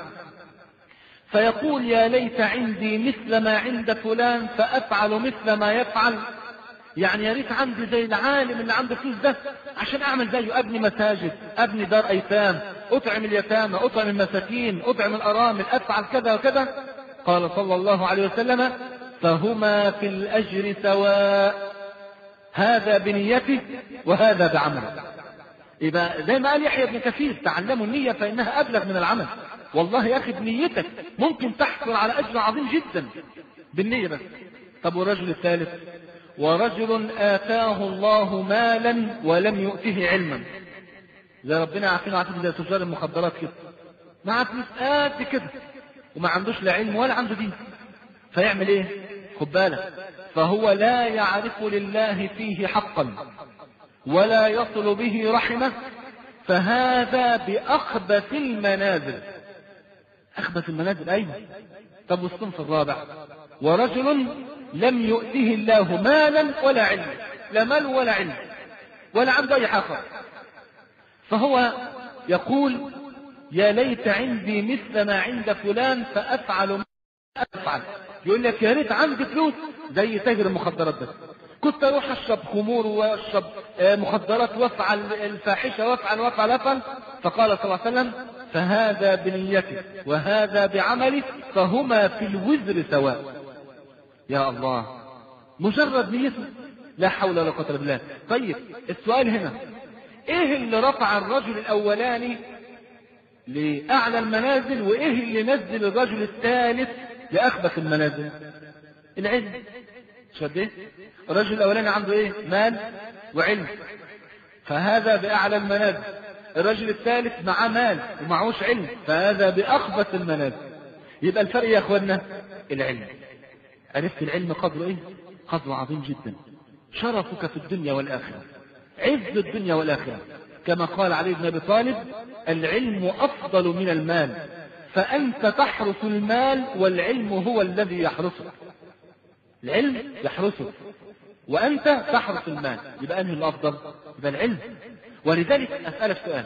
فيقول: يا ليت عندي مثل ما عند فلان فأفعل مثل ما يفعل. يعني يا ريت عندي زي العالم اللي عنده فلوس ده عشان أعمل زيه، أبني مساجد، أبني دار أيتام، أطعم اليتامى، أطعم المساكين، أطعم الأرامل، أفعل كذا وكذا. قال صلى الله عليه وسلم: فهما في الأجر سواء، هذا بنيته وهذا بعمله. يبقى زي ما قال يحيى بن كثير: تعلموا النية فإنها أبلغ من العمل. والله يا أخي بنيتك ممكن تحصل على أجر عظيم جدا بالنية بس. طب والرجل الثالث: ورجل آتاه الله مالا ولم يؤته علما. زي ربنا عارفين عارفين زي تجار المخدرات كده، معاه فلوس قد كده وما عندوش لا علم ولا عنده دين. فيعمل ايه؟ خد بالك، فهو لا يعرف لله فيه حقا ولا يصل به رحمه، فهذا بأخبث المنازل. أخبث المنازل أيضا. طب والصنف الرابع: ورجل لم يؤته الله مالا ولا علم، لا مال ولا علم ولا عنده أي حاجة، فهو يقول: يا ليت عندي مثل ما عند فلان فأفعل ما أفعل. يقول لك: يا ريت عندي فلوس زي تاجر المخدرات ده، كنت أروح أشرب خمور وأشرب مخدرات وأفعل الفاحشة وأفعل وأفعل وأفعل. فقال صلى الله عليه وسلم: فهذا بنيته وهذا بعمله، فهما في الوزر سواء. يا الله، مجرد نيته، لا حول ولا قوة إلا بالله. طيب السؤال هنا: ايه اللي رفع الرجل الاولاني لاعلى المنازل وايه اللي نزل الرجل الثالث لاخبث المنازل؟ العلم. شد الرجل الاولاني عنده ايه؟ مال وعلم، فهذا باعلى المنازل. الرجل الثالث معاه مال ومعهوش علم، فهذا باخبث المنازل. يبقى الفرق يا اخوانا العلم. عرفت العلم قدره ايه؟ قدره عظيم جدا، شرفك في الدنيا والاخره، عز الدنيا والآخرة. كما قال علي بن أبي طالب: العلم أفضل من المال، فأنت تحرس المال والعلم هو الذي يحرسك. العلم يحرسك وأنت تحرس المال، يبقى أنهي الأفضل؟ يبقى العلم. ولذلك أسألك سؤال: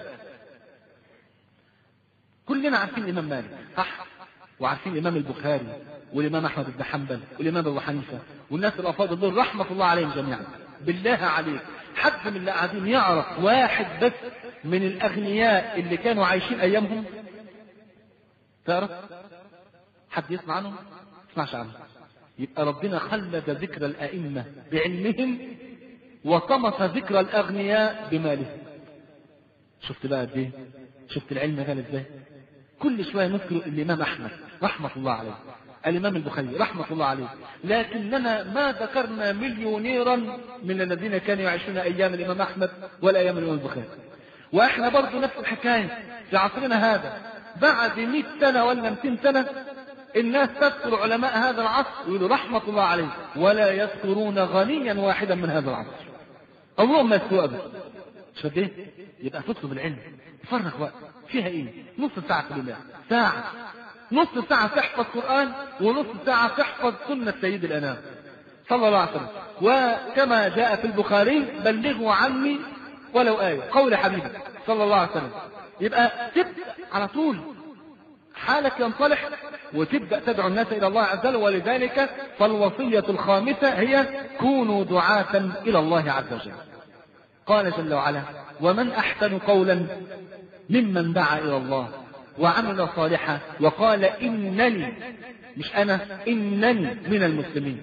كلنا عارفين الإمام مالك صح؟ وعارفين الإمام البخاري والإمام أحمد بن حنبل والإمام أبو حنيفة والناس الأفاضل دول رحمة الله عليهم جميعا. بالله عليك حد من اللي قاعدين يعرف واحد بس من الأغنياء اللي كانوا عايشين أيامهم؟ تعرف؟ حد يسمع عنهم؟ ما يسمعش عنهم. يبقى ربنا خلد ذكر الأئمة بعلمهم وطمس ذكر الأغنياء بمالهم. شفت بقى قد ايه؟ شفت العلم غالي ازاي؟ كل شوية نذكر الإمام أحمد رحمة الله عليه، الإمام البخاري رحمة الله عليه، لكننا ما ذكرنا مليونيرا من الذين كانوا يعيشون أيام الإمام أحمد ولا أيام الإمام البخاري. وإحنا برضو نفس الحكاية في عصرنا هذا، بعد مئة سنة ولا مئتين سنة الناس تذكر علماء هذا العصر ويقولوا رحمة الله عليه، ولا يذكرون غنيا واحدا من هذا العصر. اللهم يذكروا أبدا. شفت ايه؟ يبقى تطلب العلم، تفرغ وقت فيها ايه؟ نص ساعة في الله، ساعة نص ساعة تحفظ قرآن ونص ساعة تحفظ سنة سيد الأنام صلى الله عليه وسلم. وكما جاء في البخاري بلغوا عني ولو آية، قول حبيبي صلى الله عليه وسلم. يبقى تبدأ على طول حالك ينصلح وتبدأ تدعو الناس إلى الله عز وجل. ولذلك فالوصية الخامسة هي كونوا دعاة إلى الله عز وجل. قال جل وعلا ومن أحسن قولا ممن دعا إلى الله وعمل صالحا وقال إنني، مش أنا، إنني من المسلمين.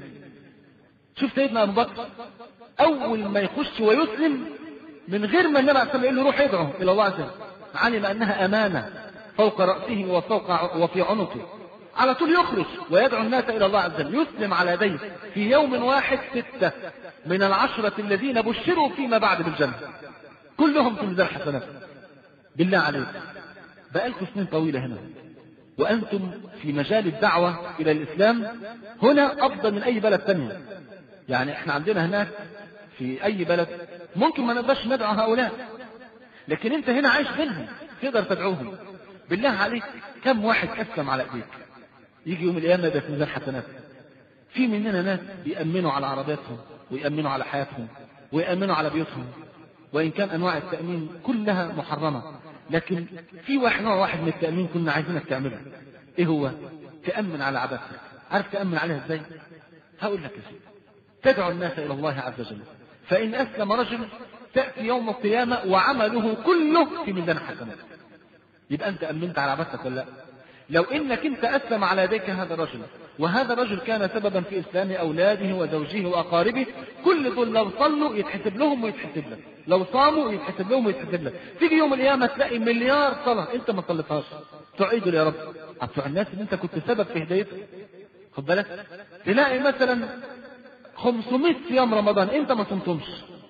شوف سيدنا أبو بكر أول ما يخش ويسلم من غير ما النبي عليه الصلاة والسلام يقول له روح ادعو إلى الله عز وجل، علم أنها أمانة فوق رأسه وفوق وفي عنقه، على طول يخرج ويدعو الناس إلى الله عز وجل. يسلم على يديه في يوم واحد ستة من العشرة الذين بشروا فيما بعد بالجنة، كلهم في ميزان حسنات. بالله عليك بقالكم سنين طويلة هنا وأنتم في مجال الدعوة إلى الإسلام هنا أفضل من أي بلد ثانية. يعني احنا عندنا هناك في أي بلد ممكن ما نقدرش ندعو هؤلاء، لكن انت هنا عايش بينهم تقدر تدعوهم. بالله عليك كم واحد أسلم على ايديك يجي يوم القيامة ده في ميزان حسنات؟ في مننا ناس بيأمنوا على عربياتهم ويأمنوا على حياتهم ويأمنوا على بيوتهم، وإن كان أنواع التأمين كلها محرمة، لكن في واحد نوع واحد من التأمين كنا عايزينك تعمله. إيه هو؟ تأمن على عبادتك. عارف تأمن عليها إزاي؟ هقول لك إزاي. تدعو الناس إلى الله عز وجل، فإن أسلم رجل تأتي يوم القيامة وعمله كله في ميزان حسنات. يبقى أنت أمنت على عبادتك ولا لا؟ لو إنك أنت أسلم على يديك هذا الرجل، وهذا الرجل كان سببا في إسلام أولاده وزوجه وأقاربه، كل دول لو صلوا يتحسب لهم ويتحسب لك، لو صاموا يتحسب لهم ويتحسب لك. تيجي يوم القيامة تلاقي مليار صلاة أنت ما صليتهاش، تعيدوا يا رب بتوع الناس اللي أنت كنت سبب في هدايته. خد بالك تلاقي مثلا خمسمائة صيام رمضان أنت ما صمتهمش.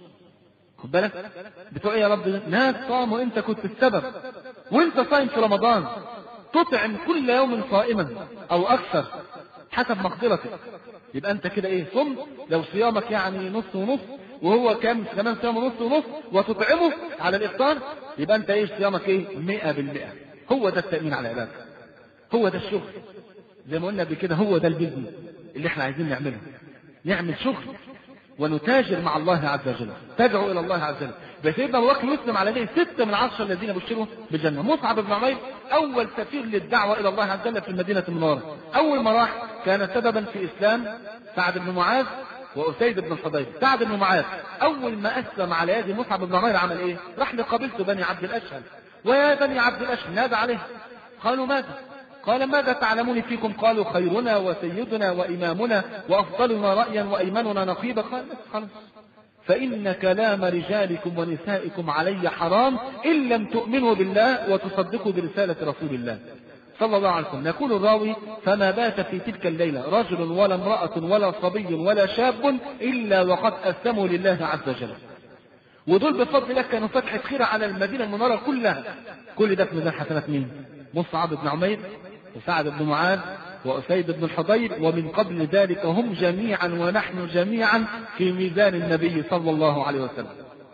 خد بالك بتوع يا رب ناس صاموا أنت كنت السبب، وأنت صايم في رمضان تطعم كل يوم صائما أو أكثر حسب مقدرتك. يبقى أنت كده إيه صمت. لو صيامك يعني نص ونص وهو كام كمان صيام نص ونص وتطعمه على الإفطار، يبقى أنت إيه صيامك إيه مئة بالمئة. هو ده التأمين على عبادك، هو ده الشغل. زي ما قلنا بكده هو ده البيزنس اللي احنا عايزين نعمله، نعمل شغل ونتاجر مع الله عز وجل، تدعو إلى الله عز وجل. بسيدنا أبو بكر يسلم على يديه ستة من عشرة الذين بشروا بالجنة. مصعب بن عمير أول سفير للدعوة إلى الله عز وجل في المدينة المنورة، أول ما راح كان سببا في إسلام سعد بن معاذ وأسيد بن الحضير. سعد بن معاذ أول ما أسلم على يد مصعب بن عمير عمل إيه؟ راح لقبيلته بني عبد الأشهل، ويا بني عبد الأشهل نادى عليه. قالوا ماذا؟ قال ماذا تعلمون فيكم؟ قالوا خيرنا وسيدنا وإمامنا وأفضلنا رأيا وأيمننا نقيبا. قال خلاص فإن كلام رجالكم ونسائكم علي حرام إن لم تؤمنوا بالله وتصدقوا برسالة رسول الله صلى الله عليه وسلم. يقول الراوي فما بات في تلك الليلة رجل ولا امرأة ولا صبي ولا شاب إلا وقد أسلموا لله عز وجل. ودول بفضل الله كانوا فتحة خير على المدينة المنورة كلها. كل ده في ميزان حسنات مين؟ مصعب بن عمير وسعد بن معاذ وأسيد بن الحضير، ومن قبل ذلك هم جميعا ونحن جميعا في ميزان النبي صلى الله عليه وسلم.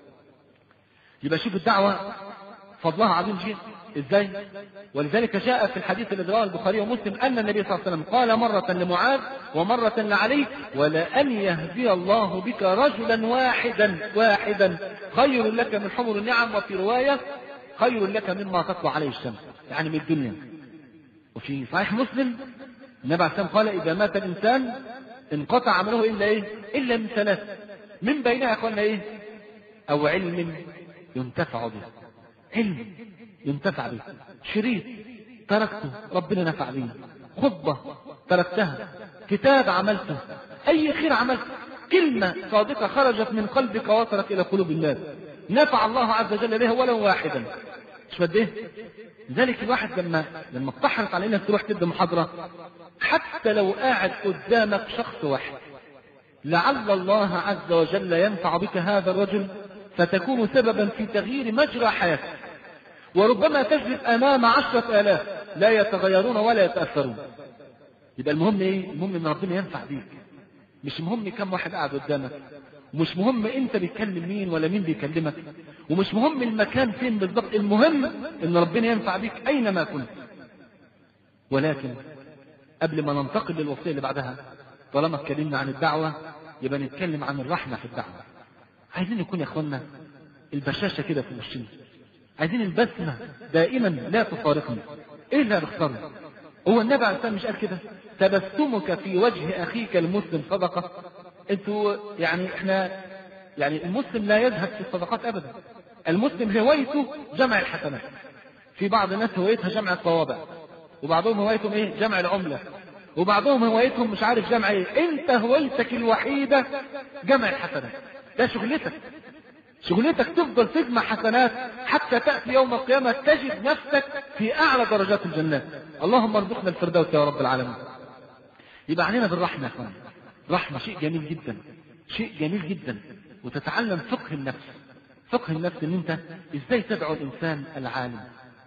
يبقى شوف الدعوة فضلها عظيم جدا ازاي. ولذلك جاء في الحديث الذي رواه البخاري ومسلم أن النبي صلى الله عليه وسلم قال مرة لمعاذ ومرة لعلي ولأن يهدي الله بك رجلا واحدا واحدا خير لك من حمر النعم، وفي رواية خير لك مما تطلع عليه الشمس، يعني من الدنيا. وفي صحيح مسلم النبي عليه الصلاة والسلام قال إذا مات الإنسان انقطع عمله إلا إيه؟ إلا من ثلاث، من بينها قلنا إيه؟ أو علم ينتفع به، علم ينتفع به، شريط تركته ربنا نفع به، خطبة تركتها، كتاب عملته، أي خير عملته، كلمة صادقة خرجت من قلبك وصلت إلى قلوب الناس نفع الله عز وجل بها ولو واحدا. مش مد ايه؟ لذلك الواحد لما لما تحرص على انك تروح تبدا محاضره، حتى لو قاعد قدامك شخص واحد لعل الله عز وجل ينفع بك هذا الرجل فتكون سببا في تغيير مجرى حياتك، وربما تجلس امام عشرة الاف لا يتغيرون ولا يتاثرون. يبقى المهم ايه؟ المهم ان ربنا ينفع بيك، مش مهم كم واحد قاعد قدامك، ومش مهم انت بتكلم مين ولا مين بيكلمك، ومش مهم المكان فين بالضبط، المهم ان ربنا ينفع بيك اينما كنت. ولكن قبل ما ننتقل للوصية اللي بعدها، طالما اتكلمنا عن الدعوة يبقى نتكلم عن الرحمة في الدعوة. عايزين يكون يا اخوانا البشاشة كده في وشنا، عايزين البسمة دائما لا تفارقنا. ايه اللي هنختاره؟ هو النبي عليه الصلاة والسلام مش قال كده؟ تبسمك في وجه اخيك المسلم صدقة. انتوا يعني احنا يعني المسلم لا يذهب في الصدقات ابدا. المسلم هوايته جمع الحسنات. في بعض الناس هوايتها جمع الطوابع، وبعضهم هوايتهم ايه؟ جمع العملة، وبعضهم هوايتهم مش عارف جمع ايه. انت هوايتك الوحيدة جمع الحسنات، ده شغلتك. شغلتك تفضل تجمع حسنات حتى تأتي يوم القيامة تجد نفسك في أعلى درجات الجنات. اللهم ارزقنا الفردوس يا رب العالمين. يبقى علينا بالرحمة يا اخوان. رحمة شيء جميل جدا، شيء جميل جدا. وتتعلم فقه النفس. فقه النفس ان انت ازاي تدعو الانسان العالم.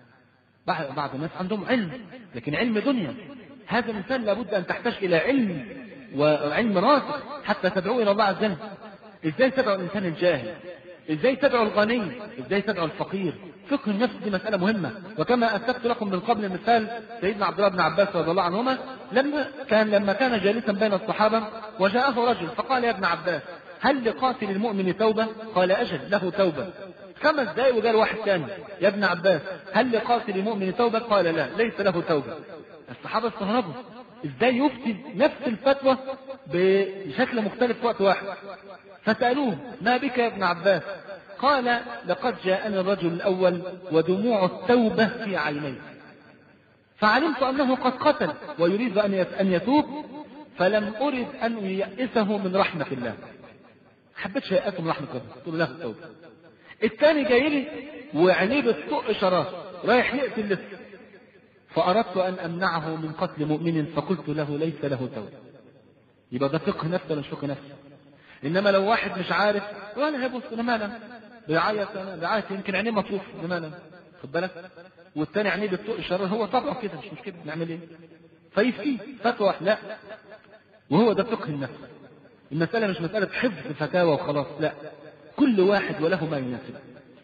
بعض الناس عندهم علم لكن علم دنيا. هذا الانسان لابد ان تحتاج الى علم وعلم راسخ حتى تدعو الى الله عز وجل. ازاي تدعو الانسان الجاهل، ازاي تدعو الغني، ازاي تدعو الفقير. فقه النفس دي مسألة مهمة. وكما أسلفت لكم من قبل مثال سيدنا عبد الله بن عباس رضي الله عنهما لما كان لما كان جالسا بين الصحابة وجاءه رجل فقال: يا ابن عباس هل لقاتل المؤمن توبة؟ قال: أجل له توبة. خمس دقايق وقال واحد ثاني: يا ابن عباس هل لقاتل المؤمن توبة؟ قال: لا ليس له توبة. الصحابة استغربوا ازاي يفتي نفس الفتوى بشكل مختلف في وقت واحد. فسألوه: ما بك يا ابن عباس؟ قال: لقد جاءني الرجل الأول ودموع التوبة في عينيه، فعلمت أنه قد قتل ويريد أن يتوب، فلم أرد أن ييأسه من رحمة الله. حبيت ييأسه من رحمة الله، قلت له التوبة. الثاني جاي لي وعينيه بتطق شرار رايح يقتل لسه، فأردت أن أمنعه من قتل مؤمن فقلت له ليس له توبة. يبقى ده فقه نفس ولا مش فقه نفس؟ إنما لو واحد مش عارف وأنا هيبص أنا مالا بيعيط، أنا بيعيط يمكن عينيه مطروف أنا مالا، خد بالك، والتاني عينيه بتطق شرار هو طبعه كده مش مشكلة نعمل إيه؟ فيفتي فتوى لا. وهو ده فقه النفس. المسألة مش مسألة حفظ الفتاوى وخلاص، لا، كل واحد وله ما يناسب.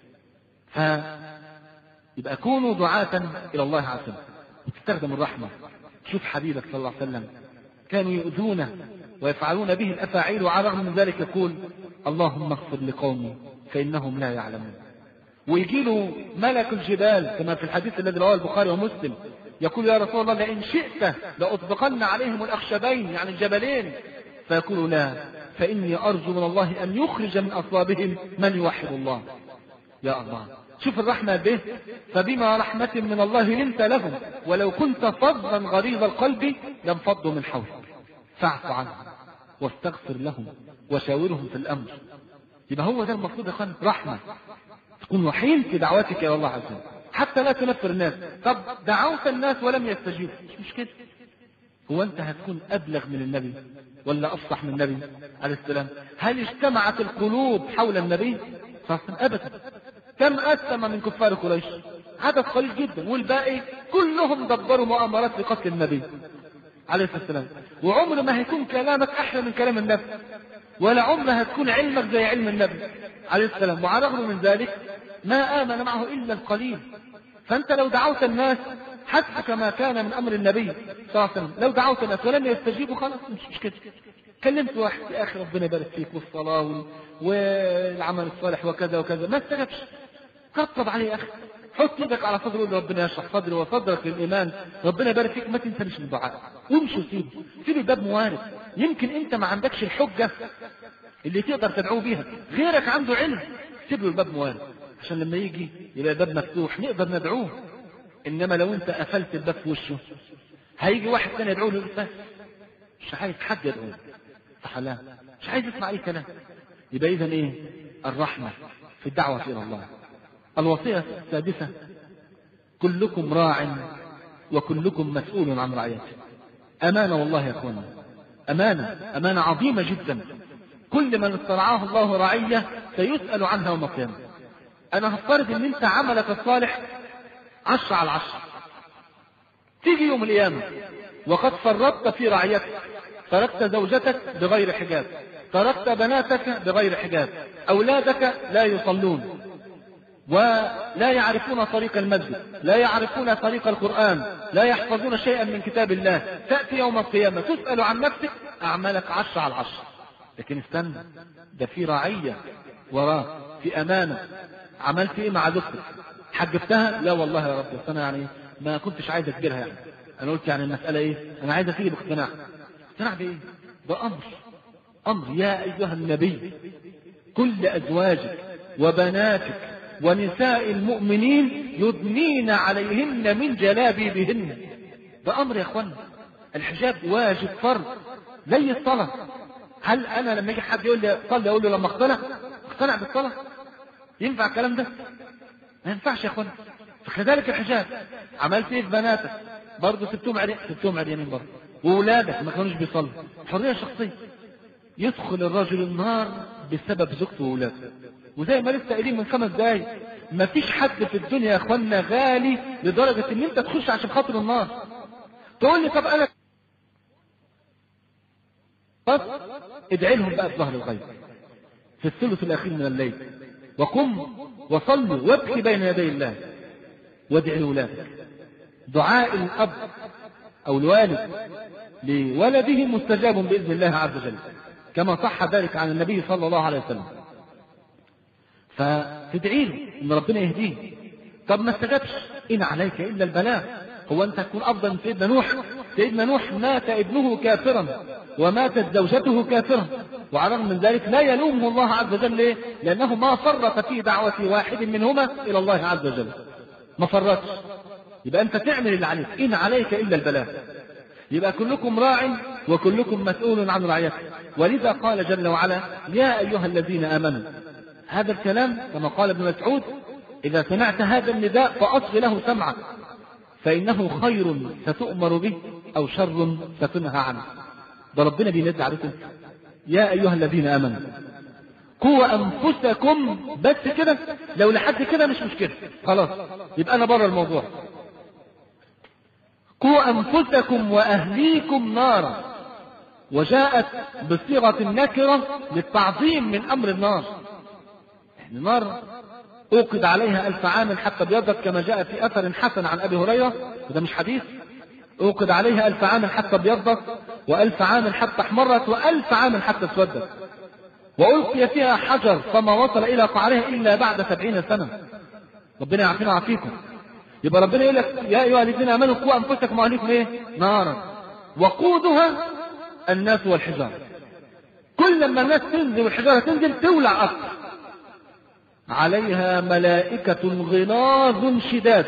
فيبقى كونوا دعاة إلى الله عز وجل وتستخدم الرحمة. شوف حبيبك صلى الله عليه وسلم كانوا يؤذونه ويفعلون به الأفاعيل وعلى الرغم من ذلك يقول: اللهم اغفر لقومي فإنهم لا يعلمون. ويجي له ملك الجبال كما في الحديث الذي رواه البخاري ومسلم يقول: يا رسول الله لئن شئت لأطبقن عليهم الأخشبين يعني الجبلين، فيقول: لا، فإني أرجو من الله أن يخرج من أصلابهم من يوحد الله. يا الله، شوف الرحمة به. فبما رحمة من الله لنت لهم ولو كنت فظا غليظ القلب لانفضوا من حولك فاعف عنهم واستغفر لهم وشاورهم في الأمر. يبقى هو ده المفروض يا اخوان، رحمة. تكون وحيد في دعوتك يا الله عز وجل حتى لا تنفر الناس. طب دعوت الناس ولم يستجيبوا، مش مشكلة. هو أنت هتكون أبلغ من النبي ولا أفصح من النبي عليه السلام؟ هل اجتمعت القلوب حول النبي صلى الله عليه وسلم؟ أبدا. كم أسلم من كفار قريش؟ عدد قليل جدا، والباقي كلهم دبروا مؤامرات لقتل النبي عليه الصلاة والسلام. وعمر ما هيكون كلامك أحلى من كلام النبي، ولا عمر هتكون علمك زي علم النبي عليه السلام. وعلى الرغم من ذلك ما آمن معه إلا القليل. فأنت لو دعوت الناس حتى كما كان من أمر النبي صلى الله عليه وسلم، لو دعوت الناس ولم يستجيبوا خلاص مش مشكلة. كلمت واحد: يا أخي ربنا يبارك فيك والصلاة والعمل الصالح وكذا وكذا، ما استجبش، طبطب عليه يا أخي، حط ايدك على صدره وقول ربنا يشرح صدري وصدرك للإيمان، ربنا يبارك فيك، ما تنساش من الدعاء، وامشي وسيبه، سيب الباب موارد. يمكن أنت ما عندكش الحجة اللي تقدر تدعوه بيها، غيرك عنده علم، سيب له الباب موارد عشان لما يجي يبقى الباب مفتوح نقدر ندعوه. إنما لو أنت قفلت الباب في وشه هيجي واحد ثاني يدعوه له بس مش عايز حد يدعوه، صح لا؟ مش عايز يسمع أي كلام. يبقى إذن إيه؟ الرحمة في الدعوة إلى الله. الوصية السادسة: كلكم راع وكلكم مسؤول عن رعيته. أمانة والله يا أخوانا، أمانة، أمانة عظيمة جدا. كل من استرعاه الله رعية سيسأل عنها يوم القيامة. أنا هفترض أن أنت عملك الصالح عشرة على عشرة، تيجي يوم القيامة وقد فرطت في رعيتك، تركت زوجتك بغير حجاب، تركت بناتك بغير حجاب، أولادك لا يصلون، ولا يعرفون طريق المسجد، لا يعرفون طريق القرآن، لا يحفظون شيئا من كتاب الله، تأتي يوم القيامة تسأل عن نفسك أعمالك عشر على العشر. لكن استنى، ده في رعية وراه، في أمانة. عملت إيه مع زوجتك؟ حجبتها؟ لا والله يا رب، بس أنا يعني ما كنتش عايز أكبرها، يعني أنا قلت يعني المسألة إيه، أنا عايز أسيب باقتناع. اقتناع بإيه؟ ده أمر أمر. يا أيها النبي كل أزواجك وبناتك ونساء المؤمنين يدنين عليهن من جلابيبهن. ده أمر يا أخوانا. الحجاب واجب فرض زي الصلاة. هل أنا لما يجي حد يقول لي صلي أقول له لما اقتنع اقتنع بالصلاة؟ ينفع الكلام ده؟ ما ينفعش يا أخوانا. فكذلك الحجاب. عملت إيه في بناتك؟ برضه سبتهم عريانين، سبتهم عريانين برضه. وولادك ما كانوش بيصلوا. حرية شخصية. يدخل الرجل النار بسبب زوجته وولاده. وزي ما لسه قايلين من خمس دقايق، ما فيش حد في الدنيا يا اخوانا غالي لدرجة ان انت تخش عشان خاطر النار. تقول لي طب انا بس ادعي لهم بقى في ظهر الغيب في الثلث الاخير من الليل، وقم وصلوا وابكي بين يدي الله وادعي لولادك. دعاء الاب او الوالد لولده مستجاب باذن الله عز وجل، كما صح ذلك عن النبي صلى الله عليه وسلم. فتدعي له ان ربنا يهديه. طب ما استجابش، ان عليك الا البلاغ. هو انت تكون افضل من سيدنا نوح؟ سيدنا نوح مات ابنه كافرا وماتت زوجته كافرا، وعلى الرغم من ذلك لا يلومه الله عز وجل. ليه؟ لانه ما فرط في دعوة واحد منهما الى الله عز وجل، ما فرطش. يبقى انت تعمل اللي عليك، ان عليك الا البلاغ. يبقى كلكم راع وكلكم مسؤول عن رعيته. ولذا قال جل وعلا يا ايها الذين امنوا. هذا الكلام كما قال ابن مسعود اذا سمعت هذا النداء فاصغ له سمعك، فانه خير ستؤمر به او شر ستنهى عنه. ده ربنا بينادي عليكم يا ايها الذين امنوا قوا انفسكم. بس كده، لو لحد كده مش مشكله خلاص، يبقى انا بره الموضوع. قوا أنفسكم وأهليكم نارا، وجاءت بصيغة النكرة للتعظيم من أمر النار. النار أوقد عليها ألف عام حتى ابيضت، كما جاء في أثر حسن عن أبي هريرة، وده مش حديث. أوقد عليها ألف عام حتى ابيضت، وألف عام حتى احمرت، وألف عام حتى اسودت، وألقي فيها حجر فما وصل إلى قعرها إلا بعد سبعين سنة. ربنا يعافينا ويعافيكم. يبقى ربنا يقول لك يا ايها الذين امنوا قوا انفسكم واهليكم ايه؟ نارا وقودها الناس والحجاره. كل لما الناس تنزل والحجاره تنزل تولع اكثر. عليها ملائكه غلاظ شداد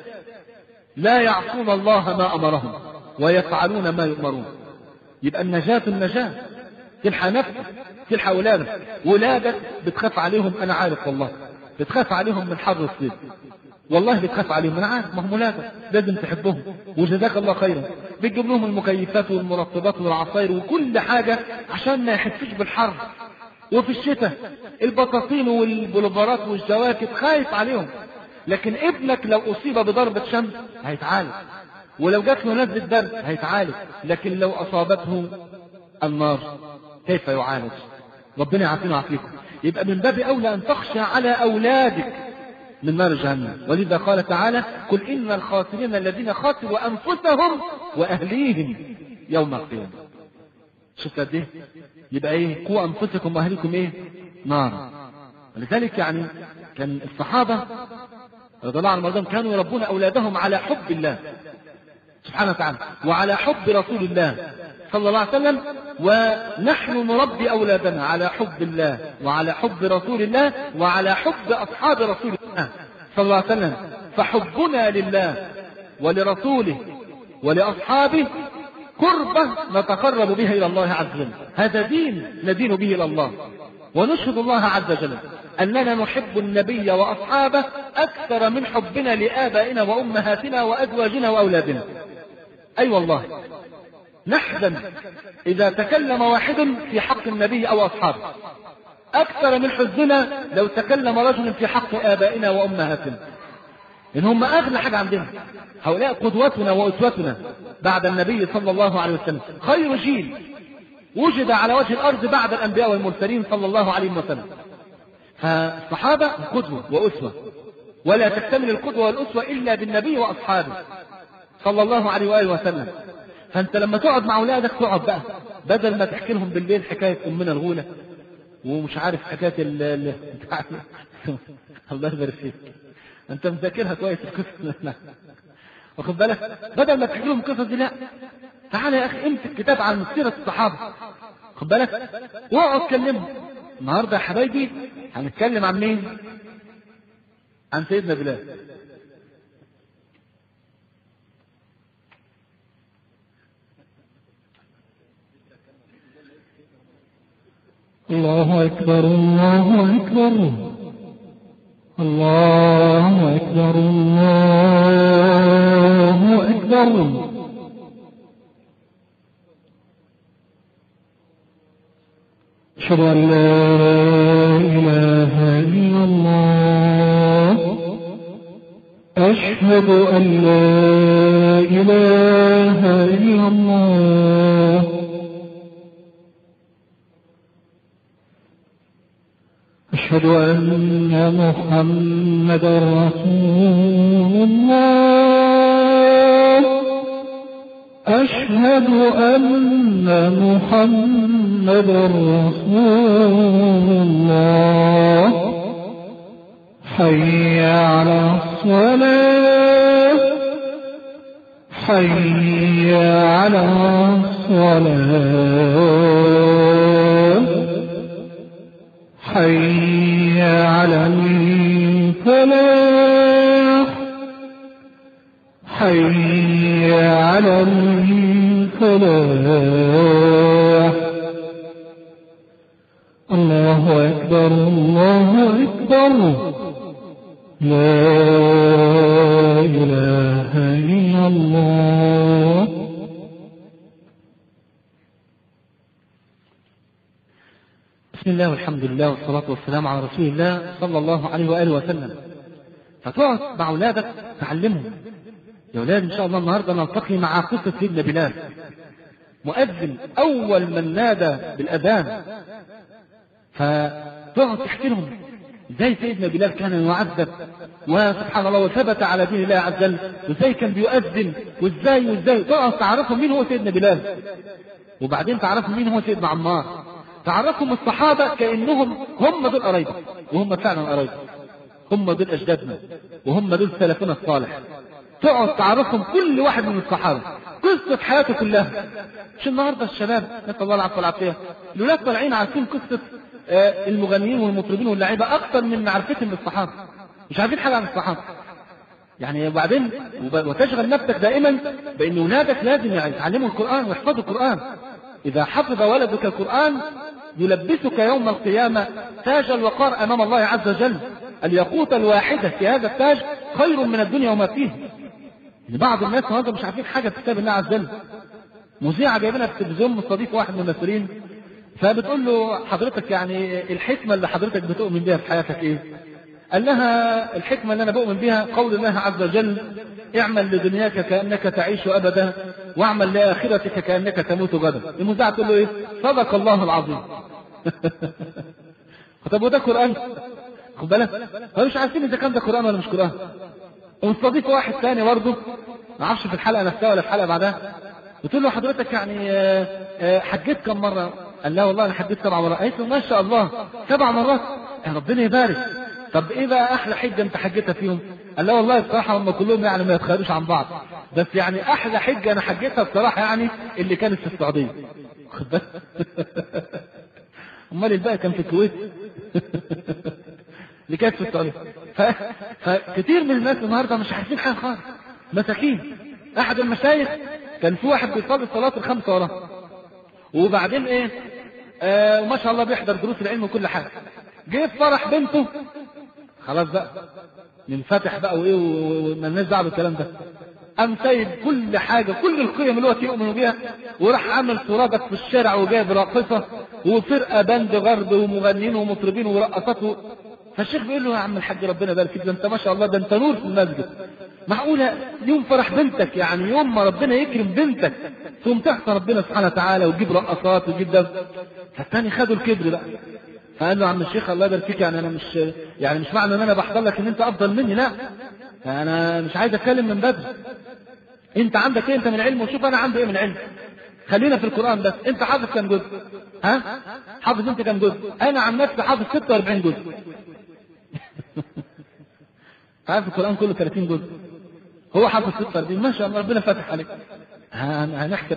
لا يعصون الله ما امرهم ويفعلون ما يؤمرون. يبقى النجاة النجاة. تلحق نفسك، تلحق ولادك. ولادك بتخاف عليهم، انا عارف والله، بتخاف عليهم من حر الصيف، والله بتخاف عليهم، انا عارف، ما هم ولادك لازم تحبهم وجزاك الله خيرا. بتجيب لهم المكيفات والمرطبات والعصاير وكل حاجه عشان ما يحسوش بالحر. وفي الشتاء البطاطين والبلوفرات والجواكت خايف عليهم. لكن ابنك لو اصيب بضربه شمس هيتعالج، ولو جات له نزله برد هيتعالج، لكن لو اصابته النار كيف يعالج؟ ربنا يعافينا ويعافيكم. يبقى من باب اولى ان تخشى على اولادك من نار جهنم. ولذا قال تعالى قل إن الخاسرين الذين خسروا أنفسهم وأهليهم يوم القيامة. شفت قد ايه؟ يبقى ايه؟ قوا أنفسكم وأهليكم ايه؟ نار. ولذلك يعني كان الصحابة رضي الله عنهم كانوا يربون أولادهم على حب الله سبحانه وتعالى وعلى حب رسول الله صلى الله عليه وسلم، ونحن نربي أولادنا على حب الله وعلى حب رسول الله وعلى حب أصحاب رسول الله صلى الله عليه وسلم. فحبنا لله ولرسوله ولأصحابه قربة نتقرب بها إلى الله عز وجل. هذا دين ندين به إلى الله، ونشهد الله عز وجل أننا نحب النبي وأصحابه أكثر من حبنا لآبائنا وأمهاتنا وأزواجنا وأولادنا. أي أيوة والله، نحزن إذا تكلم واحد في حق النبي أو أصحابه أكثر من حزننا لو تكلم رجل في حق آبائنا وأمهاتنا، إن هم أغلى حاجة عندنا. هؤلاء قدوتنا وأسوتنا بعد النبي صلى الله عليه وسلم، خير جيل وجد على وجه الأرض بعد الأنبياء والمرسلين صلى الله عليه وسلم. فالصحابة قدوة وأسوة، ولا تكتمل القدوة والأسوة إلا بالنبي وأصحابه صلى الله عليه وآله وسلم. فأنت لما تقعد مع أولادك تقعد بقى بدل ما تحكي لهم بالليل حكاية أمنا الغولة ومش عارف حكاية ال ال الله يبارك فيك، أنت مذاكرها كويس القصة واخد بالك، بدل ما تحكي لهم القصص دي لا، تعالى يا أخي امسك كتاب عن سيرة الصحابة واخد بالك واقعد كلمهم. النهارده يا حبايبي هنتكلم عن مين؟ عن سيدنا بلال. الله أكبر الله أكبر الله أكبر الله أكبر. أشهد أن لا إله إلا الله أشهد أن لا إله إلا الله أشهد أن محمدا رسول الله أشهد أن محمدا رسول الله. حي على الصلاة حي على الصلاة حي على الفلاح حي على الفلاح. الله أكبر الله أكبر لا إله إلا الله. بسم الله والحمد لله والصلاة والسلام على رسول الله صلى الله عليه وآله وسلم. فتقعد مع أولادك تعلمهم يا أولاد إن شاء الله النهاردة نلتقي مع قصة سيدنا بلال، مؤذن أول من نادى بالأذان. فتقعد تحكي لهم ازاي سيدنا بلال كان يعذب وسبحان الله وثبت على دين الله عز وجل، وازاي كان بيؤذن وازاي وازاي تقعد تعرفهم مين هو سيدنا بلال، وبعدين تعرفهم مين هو سيدنا عمار، تعرفهم الصحابة كأنهم هم دول قرايبك، وهم فعلا قرايبك، هم دول أجدادنا وهم دول سلفنا الصالح. تقعد تعرفهم كل واحد من الصحابة قصة حياته كلها. مش النهاردة الشباب نسأل الله العفو والعافية الولاد طالعين عارفين قصة آه المغنيين والمطربين واللاعيبة أكثر من معرفتهم للصحابة، مش عارفين حاجة عن الصحابة يعني. وبعدين وتشغل نفسك دائما بأن ولادك لازم يتعلموا القرآن ويحفظوا القرآن. إذا حفظ ولدك القرآن يلبسك يوم القيامة تاج الوقار أمام الله عز وجل. الياقوت الواحدة في هذا التاج خير من الدنيا وما فيه. بعض الناس النهارده مش عارفين حاجة في كتاب الله عز وجل. مذيعة جايبينها في التلفزيون مستضيف واحد من الممثلين، فبتقول له حضرتك يعني الحكمة اللي حضرتك بتؤمن بها في حياتك ايه؟ قال لها الحكمة اللي انا بؤمن بها قول الله عز وجل اعمل لدنياك كأنك تعيش أبدا واعمل لآخرتك كأنك تموت غدا. المذيعة تقول له ايه؟ صدق الله العظيم. طب وده قرآن؟ خد بالك فمش عارفين اذا كان ده قرآن ولا مش قرآن. ومستضيف واحد ثاني برضه ما اعرفش في الحلقة نفسها ولا في الحلقة بعدها، بتقول له حضرتك يعني حجيت كم مرة؟ قال لا والله انا حجيت سبع مرات. قالت له ما شاء الله سبع مرات يا ربنا يبارك. طب ايه بقى احلى حجة انت حجيتها فيهم؟ قال لا والله بصراحة هم كلهم يعني ما يتخيلوش عن بعض، بس يعني احلى حجة انا حجيتها بصراحة يعني اللي كانت في السعودية. خد بالك امال الباقي كان في الكويت اللي كانت في السعودية. ف... فكتير من الناس النهارده مش عارفين حاجة خالص، مساكين. احد المشايخ كان في واحد بيصلي الصلاة الخمسة وراه، وبعدين ايه آه وما شاء الله بيحضر دروس العلم وكل حاجة. جه في فرح بنته خلاص بقى منفتح بقى وايه ومالناش دعوه بالكلام ده، قام سايب كل حاجة كل القيم اللي هو يؤمن بيها وراح عامل سرادق في الشارع وجايب راقصة وفرقة باند غرب ومغنيين ومطربين ورقصات. فالشيخ بيقول له يا عم الحاج ربنا يبارك فيك، ده انت ما شاء الله ده انت نور في المسجد، معقولة يوم فرح بنتك يعني يوم ما ربنا يكرم بنتك ثم تحت ربنا سبحانه وتعالى وتجيب رقصات وتجيب ده؟ فالتاني خدوا الكبر بقى، فقال له يا عم الشيخ الله يبارك فيك، يعني انا مش يعني مش معنى ان انا بحضر لك ان انت افضل مني، لا انا مش عايز اتكلم من بدري. انت عندك ايه انت من علم، وشوف انا عندي ايه من علم. خلينا في القرآن بس. انت حافظ كم جزء؟ ها؟ حافظ انت كم جزء؟ انا عن نفسي حافظ ستة وأربعين جزء. عارف القرآن كله ثلاثين جزء، هو حافظ ستة وأربعين، ما شاء الله ربنا فاتح عليك. هنحكي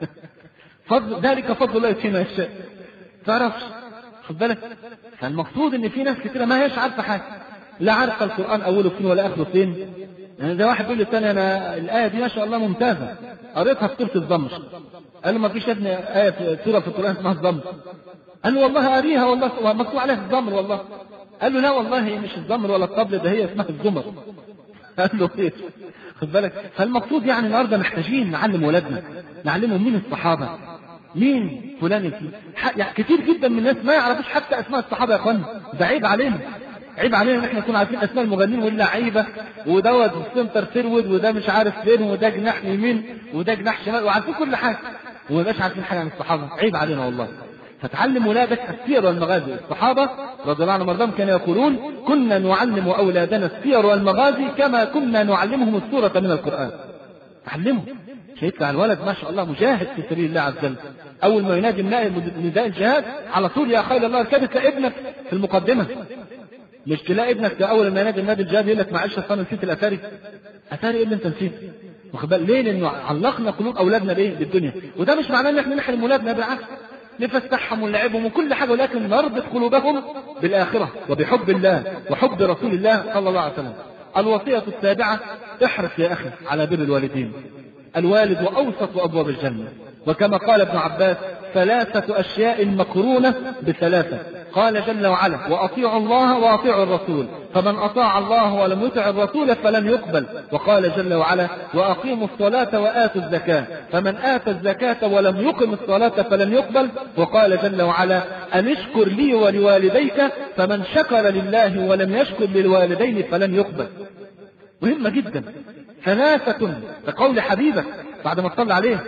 فضل ذلك فضل الله يؤتيه من يشاء. تعرفش خد بالك. فالمقصود ان في ناس كتير ما هيش عارفه حاجه، لا عارفه القرآن اوله فين ولا اخره فين. يعني ده واحد بيقول لي الثاني انا الايه دي ما شاء الله ممتازه قريتها في سوره الضمر. قال له ما فيش يا ابني ايه في سوره في القرآن اسمها الضمر. قال له والله قاريها والله مكتوب عليها في الضمر والله. قال له لا والله هي مش الضمر ولا الطبل، ده هي اسمها الزمر. قال له ايه خد بالك. فالمقصود يعني النهارده محتاجين نعلم ولادنا، نعلمهم مين الصحابه، مين فلان الفلاني. يعني كتير جدا من الناس ما يعرفوش حتى اسماء الصحابه يا اخوانا. ده عيب علينا، عيب علينا ان احنا نكون عارفين اسماء المغنيين واللعيبه، ودوت السنتر سيرود، وده مش عارف فين، وده جناح يمين وده جناح شمال، وعارفين كل حاجه وما يبقاش عارفين حاجه عن الصحابه. عيب علينا والله. فتعلم ولادك السير والمغازي. الصحابه رضي الله عنهم وارضاهم كانوا يقولون كنا نعلم اولادنا السير والمغازي كما كنا نعلمهم السوره من القران. علمهم. يطلع الولد ما شاء الله مجاهد في سبيل الله عز وجل، اول ما ينادي نداء الجهاد على طول يا خيل الله اركبت ابنك في المقدمه. مش تلاقي ابنك ده اول ما ينادي النادي الجهاد يقول لك معلش انا نسيت الاتاري. اتاري ايه اللي انت نسيت؟ واخد بالك ليه؟ لانه علقنا قلوب اولادنا بايه؟ بالدنيا. وده مش معناه ان احنا نحرم اولادنا، بالعكس نفسحهم ونلعبهم وكل حاجه، ولكن نربط قلوبهم بالاخره وبحب الله وحب رسول الله صلى الله عليه وسلم. الوصيه السابعه احرص يا اخي على بر الوالدين. الوالد واوسط ابواب الجنه، وكما قال ابن عباس ثلاثه اشياء مقرونه بثلاثه، قال جل وعلا واطيعوا الله واطيعوا الرسول، فمن اطاع الله ولم يطع الرسول فلن يقبل. وقال جل وعلا واقيموا الصلاه واتوا الزكاه، فمن اتى الزكاه ولم يقم الصلاه فلن يقبل. وقال جل وعلا ان اشكر لي ولوالديك، فمن شكر لله ولم يشكر للوالدين فلن يقبل. مهمه جدا. ثلاثه كقول حبيبك بعد ما تصلي عليه،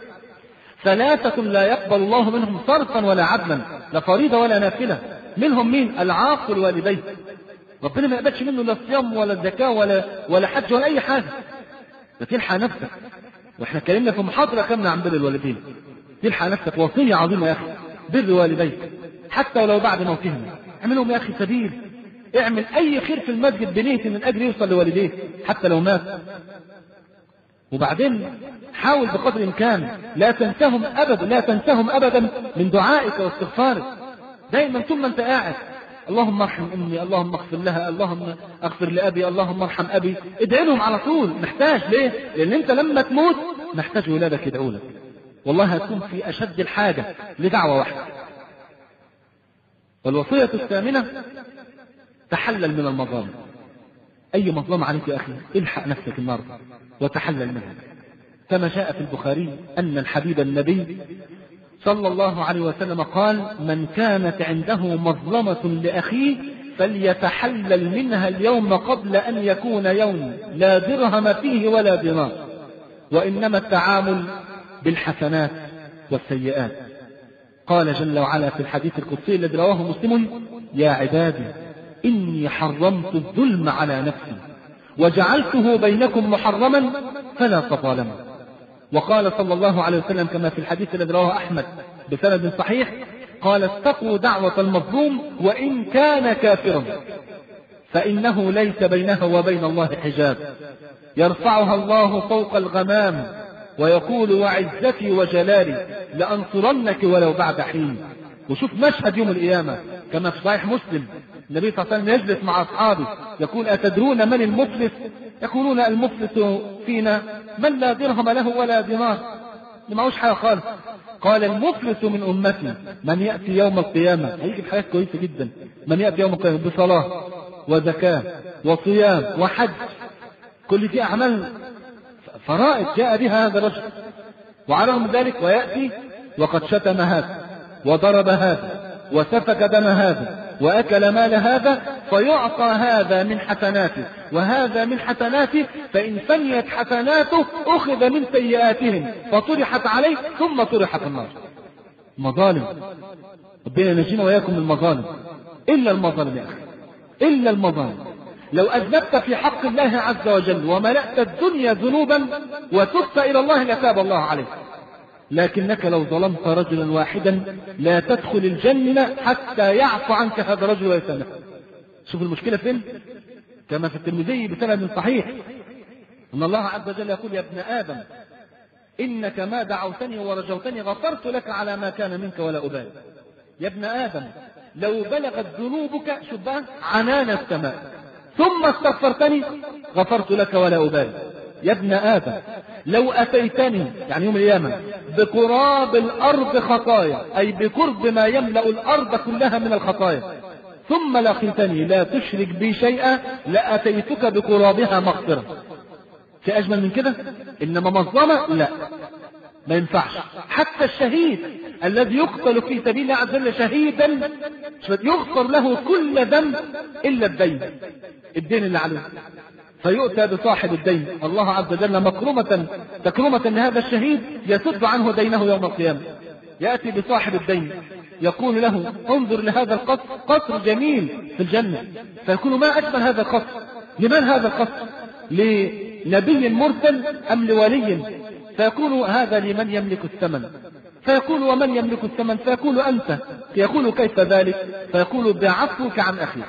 ثلاثة لا يقبل الله منهم صرفا ولا عدلا، لا فريضة ولا نافلة. منهم مين؟ العاق الوالدين. ربنا ما يقبلش منه لا صيام ولا زكاة ولا ولا حج ولا أي حاجة. فتلحق نفسك. واحنا اتكلمنا في محاضرة كاملة عن بر الوالدين. تلحق نفسك، وصية عظيمة يا أخي. بر والديك حتى ولو بعد موتهم. اعملهم يا أخي سبيل. اعمل أي خير في المسجد بنية من أجل يوصل لوالديه حتى لو مات. وبعدين حاول بقدر الامكان لا تنساهم ابدا، لا تنساهم ابدا من دعائك واستغفارك. دائما طول ما انت قاعد اللهم ارحم امي، اللهم اغفر لها، اللهم اغفر لابي، اللهم ارحم ابي. ادعي لهم على طول. محتاج ليه؟ لان انت لما تموت محتاج ولادك يدعوا لك. والله هتكون في اشد الحاجه لدعوه واحده. والوصيه الثامنه تحلل من المظالم. أي مظلمة عليك يا أخي الحق نفسك النهارده وتحلل منها. كما جاء في البخاري أن الحبيب النبي صلى الله عليه وسلم قال من كانت عنده مظلمة لأخيه فليتحلل منها اليوم قبل أن يكون يوم لا درهم فيه ولا دينار، وإنما التعامل بالحسنات والسيئات. قال جل وعلا في الحديث القدسي الذي رواه مسلم يا عبادي إني حرمت الظلم على نفسي وجعلته بينكم محرما فلا تظالموا. وقال صلى الله عليه وسلم كما في الحديث الذي رواه أحمد بسند صحيح قال اتقوا دعوة المظلوم وإن كان كافرا فإنه ليس بينها وبين الله حجاب يرفعها الله فوق الغمام ويقول وعزتي وجلالي لأنصرنك ولو بعد حين. وشوف مشهد يوم القيامة كما في صحيح مسلم النبي صلى الله عليه وسلم يجلس مع أصحابه يقول أتدرون من المفلس؟ يقولون المفلس فينا من لا درهم له ولا دينار، ما معهوش حاجة خالص. قال المفلس من أمتي من يأتي يوم القيامة، هيجي بحاجات كويسة جدا، من يأتي يوم القيامة بصلاة وزكاة وصيام وحج، كل دي أعمال فرائض جاء بها هذا الرجل، وعلى رغم ذلك ويأتي وقد شتم هذا وضرب هذا وسفك دم هذا وأكل مال هذا، فيعطى هذا من حسناته وهذا من حسناته، فإن فنيت حسناته أخذ من سيئاتهم فطرحت عليه ثم طرح في النار. مظالم. ربنا ينجينا وإياكم من المظالم. إلا المظالم يا أخي، إلا المظالم. لو أذنبت في حق الله عز وجل وملأت الدنيا ذنوبا وتبت إلى الله لتاب الله عليك، لكنك لو ظلمت رجلا واحدا لا تدخل الجنة حتى يعفو عنك هذا الرجل ويسامحك. شوف المشكلة فين؟ كما في الترمذي بسند صحيح أن الله عز وجل يقول: يا ابن آدم إنك ما دعوتني ورجوتني غفرت لك على ما كان منك ولا أبالي. يا ابن آدم لو بلغت ذنوبك شبه عنان السماء ثم استغفرتني غفرت لك ولا أبالي. يا ابن آدم لو أتيتني يعني يوم القيامة بقراب الأرض خطايا، أي بقرب ما يملأ الأرض كلها من الخطايا، ثم لقيتني لا تشرك بي شيئا لأتيتك بقرابها مغفرة. في أجمل من كده؟ إنما مظلمة لا، ما ينفعش. حتى الشهيد الذي يقتل في سبيل الله عز وجل شهيدا يغفر له كل ذنب إلا الدين، الدين اللي عليه، فيؤتى بصاحب الدين الله عز وجل مكرمة تكرمة لهذا الشهيد يسد عنه دينه يوم القيامة. يأتي بصاحب الدين يقول له: انظر لهذا القصر، قصر جميل في الجنة، فيقول: ما أجمل هذا القصر؟ لمن هذا القصر؟ لنبي مرسل أم لولي؟ فيقول: هذا لمن يملك الثمن. فيقول: ومن يملك الثمن؟ فيقول: أنت. فيقول: كيف ذلك؟ فيقول: بعفوك عن أخيك،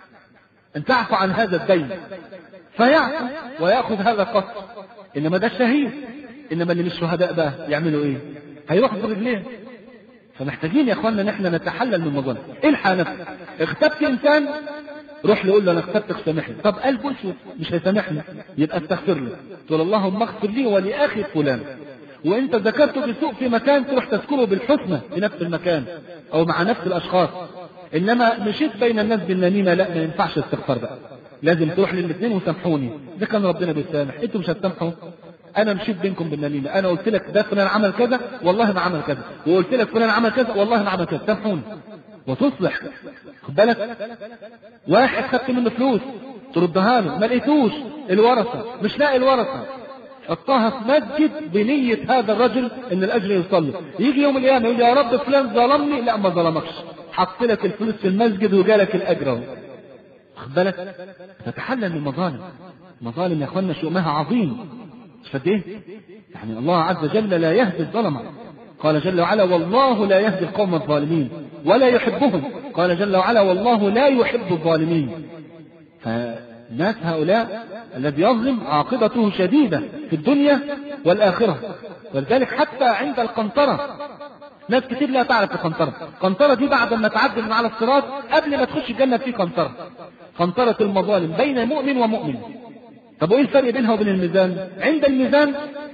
أن تعفو عن هذا الدين. فيعفو ويأخذ هذا القصر. إنما ده الشهيد. إنما اللي مش شهداء بقى يعملوا إيه؟ هيروحوا برجليه. فمحتاجين يا أخواننا نحن نتحلل من المظالم. الحق نفسك، اغتبت إنسان روح له قول له: أنا اغتبتك سامحني. طب قلبه اسود مش هيسامحني، يبقى استغفر له، تقول: اللهم اغفر لي ولأخي فلان. وانت ذكرته بسوء في مكان تروح تذكره بالحسنى في نفس المكان او مع نفس الاشخاص. انما مشيت بين الناس بالنميمه، لا، ما ينفعش استغفار بقى، لازم تروح للاثنين وسامحوني. ده كان ربنا بيسامح، انتوا مش هتسامحوا. انا مشيت بينكم بالنميمه، انا قلت لك ده فلان عمل كذا والله ما عمل كذا، وقلت لك فلان عمل كذا والله ما عمل كذا، سامحوني وتصلح. خد بالك، واحد خدت منه فلوس تردها له ما لقيتوش، الورثه مش لاقي الورثه، حطها في مسجد بنية هذا الرجل ان الاجر يوصل له. يجي يوم القيامة يقول: يا رب فلان ظلمني. لا، ما ظلمكش، حط لك الفلوس في المسجد وجالك الاجر اهو. خد بالك، تتحلل من المظالم. مظالم يا اخوانا شؤمها عظيم، مش قد ايه؟ يعني الله عز وجل لا يهدي الظلمة. قال جل وعلا: والله لا يهدي القوم الظالمين ولا يحبهم. قال جل وعلا: والله لا يحب الظالمين. فالناس هؤلاء الذي يظلم عاقبته شديدة في الدنيا والآخرة. ولذلك حتى عند القنطرة ناس كتير لا تعرف القنطرة. القنطرة دي بعد ما تعدي من على الصراط قبل ما تخش الجنة في قنطرة، قنطرة المظالم بين مؤمن ومؤمن. طب وايه الفرق بينها وبين الميزان؟ عند الميزان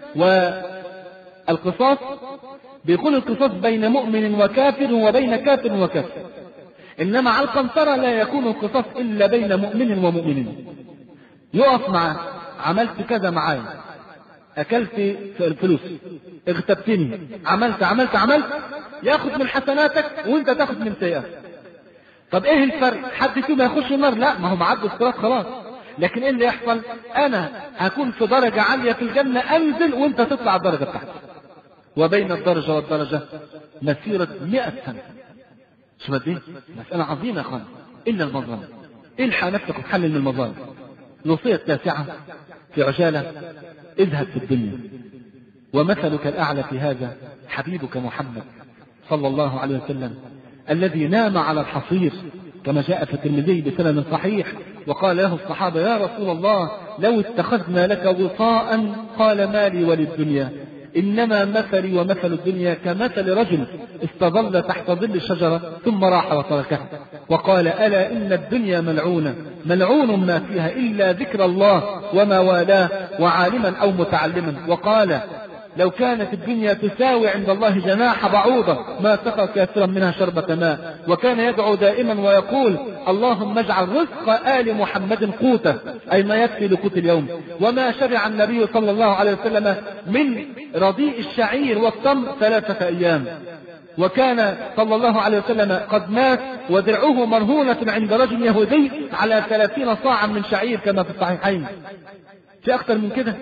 والقصاص بيكون القصاص بين مؤمن وكافر وبين كافر وكافر، إنما على القنطرة لا يكون القصاص إلا بين مؤمن ومؤمن. يقف معاه: عملت كذا معايا، أكلت الفلوس، اغتبتني، عملت عملت عملت، ياخد من حسناتك وانت تاخد من سيئاتك. طب ايه الفرق؟ حد فيهم يخش النار؟ لا، ما هو معدي الصراط خلاص. لكن ايه اللي يحصل؟ انا هكون في درجة عالية في الجنة، انزل وانت تطلع الدرجة بتاعتك، وبين الدرجة والدرجة مسيرة مئة سنة. شو بدي؟ مسألة عظيمة يا اخوان. إلا المظالم، الحق نفسك وتحلل من المظالم. الوصية التاسعة في عجالة: اذهب في الدنيا ومثلك الأعلى في هذا حبيبك محمد صلى الله عليه وسلم الذي نام على الحصير كما جاء في الترمذي بسند صحيح، وقال له الصحابة: يا رسول الله لو اتخذنا لك وصاء. قال: ما لي وللدنيا، إنما مثلي ومثل الدنيا كمثل رجل استظل تحت ظل الشجرة ثم راح وتركها. وقال: ألا إن الدنيا ملعونة، ملعون ما فيها إلا ذكر الله وما والاه وعالما أو متعلما. وقال: لو كانت الدنيا تساوي عند الله جناح بعوضة ما سقى كافرا منها شربة ماء. وكان يدعو دائما ويقول: اللهم اجعل رزق آل محمد قوته، أي ما يكفي لقوت اليوم. وما شبع النبي صلى الله عليه وسلم من رديء الشعير والتمر ثلاثة أيام. وكان صلى الله عليه وسلم قد مات ودرعه مرهونة عند رجل يهودي على ثلاثين صاعا من شعير كما في الصحيحين. في أكثر من كده؟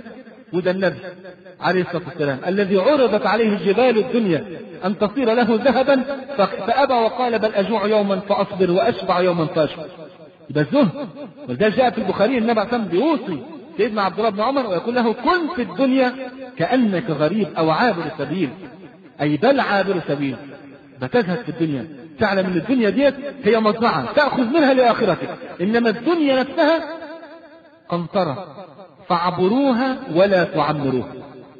وده النبي عليه الصلاة والسلام الذي عرضت عليه جبال الدنيا أن تصير له ذهبا فأبى وقال بل أجوع يوما فأصبر وأشبع يوما فأشبع. يبقى الزهد. ولذلك جاء في البخاري النبي عليه الصلاة والسلام بيوصي سيدنا عبد الله بن عمر ويقول له كن في الدنيا كأنك غريب أو عابر سبيل، أي بل عابر سبيل. بتزهد في الدنيا، تعلم ان الدنيا ديت هي مزرعة تأخذ منها لآخرتك، إنما الدنيا نفسها قنطرة فاعبروها ولا تعمروها.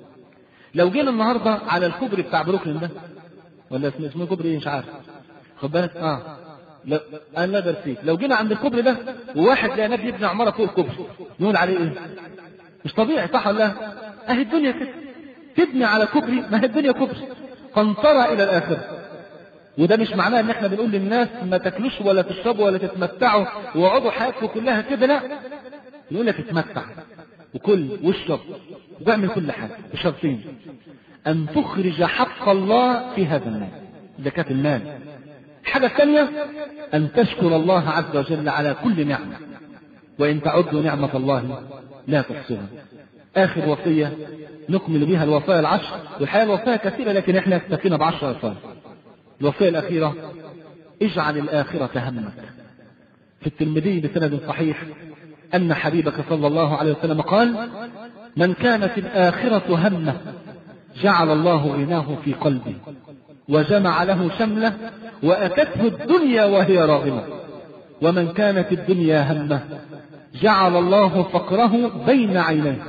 لو جينا النهاردة على الكوبري بتاع بروكلين ده، ولا اسمه اسمه كوبري مش عارف، خد بالك اه لا انا لا درسيت، لو جينا عند الكوبري ده وواحد لقى نبي يبني عمارة فوق الكوبري نقول عليه ايه؟ مش طبيعي، صح ولا لا؟ اهي الدنيا كده، تبني على كوبري، ما هي الدنيا كوبري قنطرة الى الاخره. وده مش معناه ان احنا بنقول للناس ما تاكلوش ولا تشربوا ولا تتمتعوا واقعدوا حياتكم كلها كده، لا، نقول لك اتمتع وكل واشرب واعمل كل حاجه بشرطين: ان تخرج حق الله في هذا المال، زكاة المال. الحاجه الثانيه ان تشكر الله عز وجل على كل نعمه، وان تعدوا نعمه الله لا تحصوها. اخر وصيه نكمل بها الوصايا العشر، والحقيقه الوصايا كثيره لكن احنا اكتفينا بعشر وصايا. الوصية الأخيرة: اجعل الآخرة همك. في الترمذي بسند صحيح أن حبيبك صلى الله عليه وسلم قال: من كانت الآخرة همه جعل الله غناه في قلبه وجمع له شمله وأتته الدنيا وهي راغمة، ومن كانت الدنيا همه جعل الله فقره بين عينيه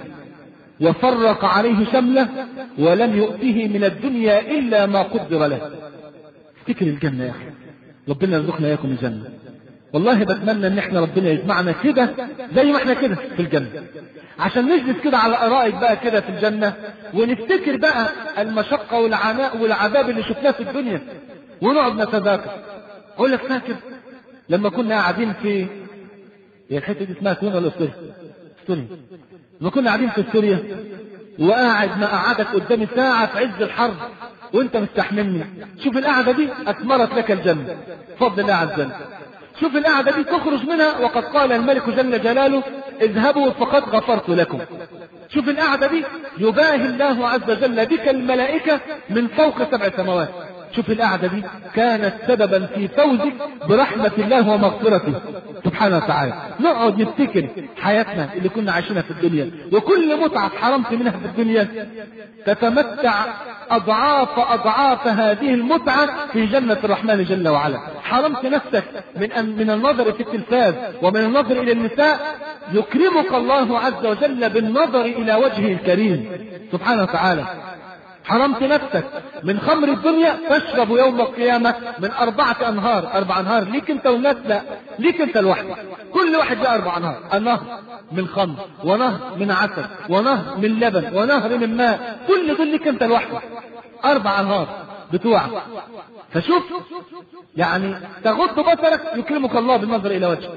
وفرق عليه شمله ولم يؤته من الدنيا إلا ما قدر له. افتكر الجنة يا أخي، ربنا يرزقنا إياكم الجنة. والله بتمنى ان احنا ربنا يجمعنا كده زي ما احنا كده في الجنة، عشان نجلس كده على الارائك بقى كده في الجنة ونفتكر بقى المشقة والعناء والعذاب اللي شفناه في الدنيا ونقعد نتذاكر. اقول لك فاكر لما كنا قاعدين في هي الحته دي اسمها كونا ولا سوريا؟ سوريا. لما كنا قاعدين في سوريا وقاعد ما قعدك قدامي ساعة في عز الحر وانت مستحملني، شوف القعدة دي اثمرت لك الجنة بفضل الله عز وجل. شوف القعدة دي تخرج منها وقد قال الملك جل جلاله: اذهبوا فقد غفرت لكم. شوف القعدة دي يباهي الله عز وجل بك الملائكة من فوق سبع سماوات. شوف القعدة دي كانت سببا في فوزك برحمة الله ومغفرته سبحانه وتعالى. نقعد نفتكر حياتنا اللي كنا عايشينها في الدنيا وكل متعة حرمت منها في الدنيا تتمتع أضعاف أضعاف هذه المتعة في جنة الرحمن جل وعلا. حرمت نفسك من أن من النظر في التلفاز ومن النظر إلى النساء، يكرمك الله عز وجل بالنظر إلى وجهه الكريم سبحانه وتعالى. حرمت نفسك من خمر الدنيا، تشرب يوم القيامة من أربعة أنهار. أربع أنهار ليك أنت والناس؟ لا، ليك أنت لوحدك. كل واحد له أربع أنهار: النهر من خمر، ونهر من عسل، ونهر من لبن، ونهر من ماء. كل دول ليك أنت لوحدك، أربع أنهار بتوعك. فشوف يعني تغض بصرك يكرمك الله بالنظر إلى وجهه،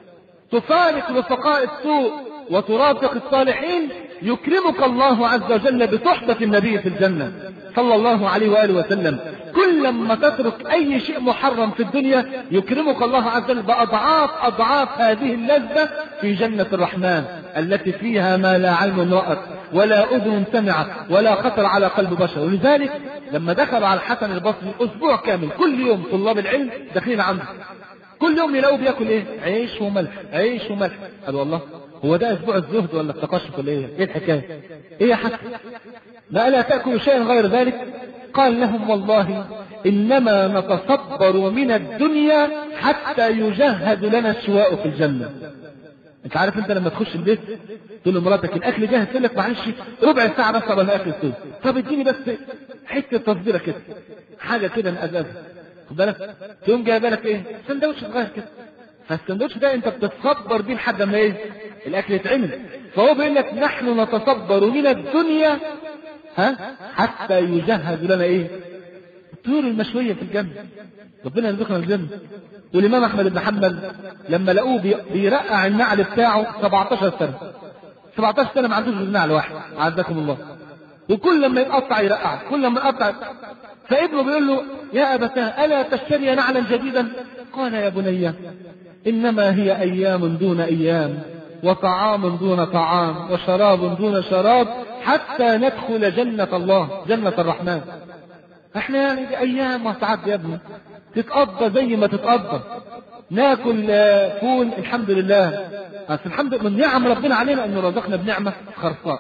تفارق رفقاء السوء وترافق الصالحين، يكرمك الله عز وجل بصحبة النبي في الجنة صلى الله عليه وآله وسلم. كل ما تترك أي شيء محرم في الدنيا يكرمك الله عز وجل بأضعاف أضعاف هذه اللذة في جنة الرحمن التي فيها ما لا عين رأت ولا أذن سمعت ولا خطر على قلب بشر. ولذلك لما دخلوا على الحسن البصري أسبوع كامل كل يوم طلاب العلم داخلين عنده، كل يوم يلاقوا بياكل ايه؟ عيش وملح، عيش وملح. قالوا والله هو ده اسبوع الزهد ولا التقشف ولا ايه؟ ايه الحكايه؟ ايه يا حسن؟ ما الا تاكل شيئا غير ذلك؟ قال لهم: والله انما نتصبر من الدنيا حتى يجهز لنا الشواء في الجنه. انت عارف انت لما تخش البيت تقول لمراتك الاكل جاهز، تقول لك معلش ربع ساعه بس قبل الاكل يستوي، طب اديني بس حته تصبيره كده، حاجه كده نقزقزها، خد بالك، تقوم جايبه لك ايه؟ سندوتش صغير كده. فالسندوتش ده انت بتتصبر بيه لحد ما ايه؟ الاكل يتعمل. فهو بيقول لك: نحن نتصبر من الدنيا ها حتى يجهز لنا ايه؟ الطيور المشويه في الجنه. ربنا يرزقنا الجنه. والامام احمد بن حنبل لما لقوه بيرقع النعل بتاعه سبعتاشر سنه، سبعتاشر سنه ما عندوش غير نعل واحد، عزكم الله، وكل لما يتقطع يرقع، كل لما يقطع. فابنه بيقول له: يا أبتاه ألا تشتري نعلا جديدا؟ قال: يا بني إنما هي أيام دون أيام، وطعام دون طعام، وشراب دون شراب، حتى ندخل جنة الله، جنة الرحمن. احنا يعني دي ايام وهتعدي يا ابني، تتقضى زي ما تتقضى. ناكل فول الحمد لله، بس الحمد لله من نعم ربنا علينا انه رزقنا بنعمة خرصاء،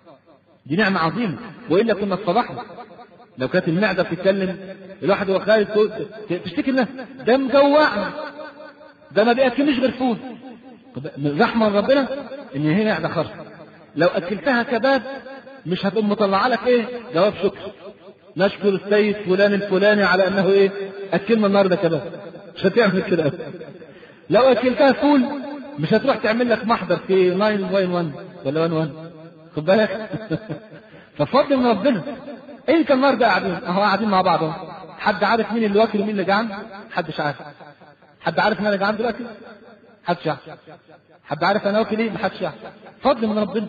دي نعمة عظيمة، وإلا كنا اتصلحنا. لو كانت المعدة بتتكلم الواحد هو خارج تشتكي لنا ده مجوعنا، ده ما بياكلنيش غير فول. رحمة ربنا ان هي معدة خرصة، لو اكلتها كباب مش هتقوم مطلع لك ايه جواب شكر، نشكر السيد فلان الفلاني على انه ايه اكلنا النهارده كباب، مش هتعمل كده. لو اكلتها فول مش هتروح تعمل لك محضر في ناين واين وان ولا وان وان، خد بالك. ففضل من ربنا. انت النهارده قاعدين اهو، قاعدين مع بعض اهو، حد عارف مين اللي واكل ومين اللي جعان؟ محدش عارف. حد عارف ان انا جعان دلوقتي؟ محدش عارف. حد عارف انا واكل ايه؟ محدش عارف. فضل من ربنا.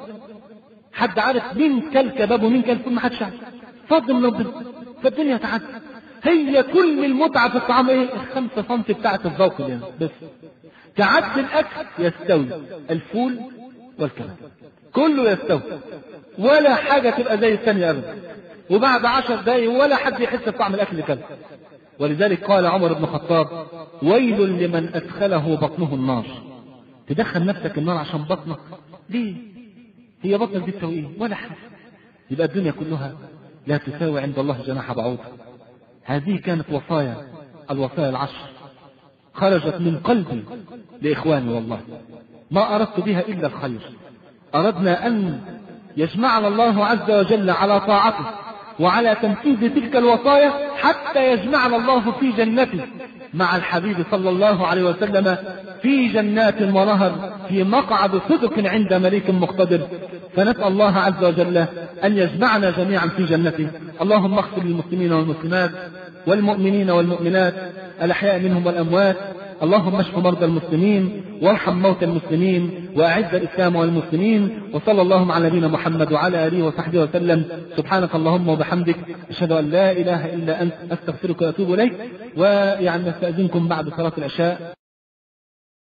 حد عارف مين كل كباب ومين كل فول؟ محدش عارف. فضل من ربنا. فالدنيا تعدي. هي كل المتعه في الطعام ايه؟ الخمسة سنتي بتاعت الذوق يعني بس. تعد الاكل يستوي الفول والكباب، كله يستوي، ولا حاجه تبقى زي الثانيه ابدا. وبعد عشر دقايق ولا حد يحس بطعم الاكل اللي كله. ولذلك قال عمر بن الخطاب: ويل لمن ادخله بطنه النار. تدخل نفسك النار عشان بطنك؟ ليه؟ هي بطنك دي تسوي ايه؟ ولا حاجه. يبقى الدنيا كلها لا تساوي عند الله جناح بعوض. هذه كانت وصايا، الوصايا العشر، خرجت من قلبي لاخواني، والله ما اردت بها الا الخير. اردنا ان يجمعنا الله عز وجل على طاعته وعلى تنفيذ تلك الوصايا، حتى يجمعنا الله في جنته مع الحبيب صلى الله عليه وسلم في جنات ونهر، في مقعد صدق عند مليك مقتدر. فنسأل الله عز وجل أن يجمعنا جميعا في جنته. اللهم اغفر للمسلمين والمسلمات والمؤمنين والمؤمنات الأحياء منهم والأموات. اللهم اشف مرضى المسلمين وارحم موتى المسلمين وأعز الإسلام والمسلمين. وصلى الله على نبينا محمد وعلى آله وصحبه وسلم. سبحانك اللهم وبحمدك، أشهد أن لا إله إلا أنت، أستغفرك وأتوب إليك. ويعني نستأذنكم بعد صلاة العشاء.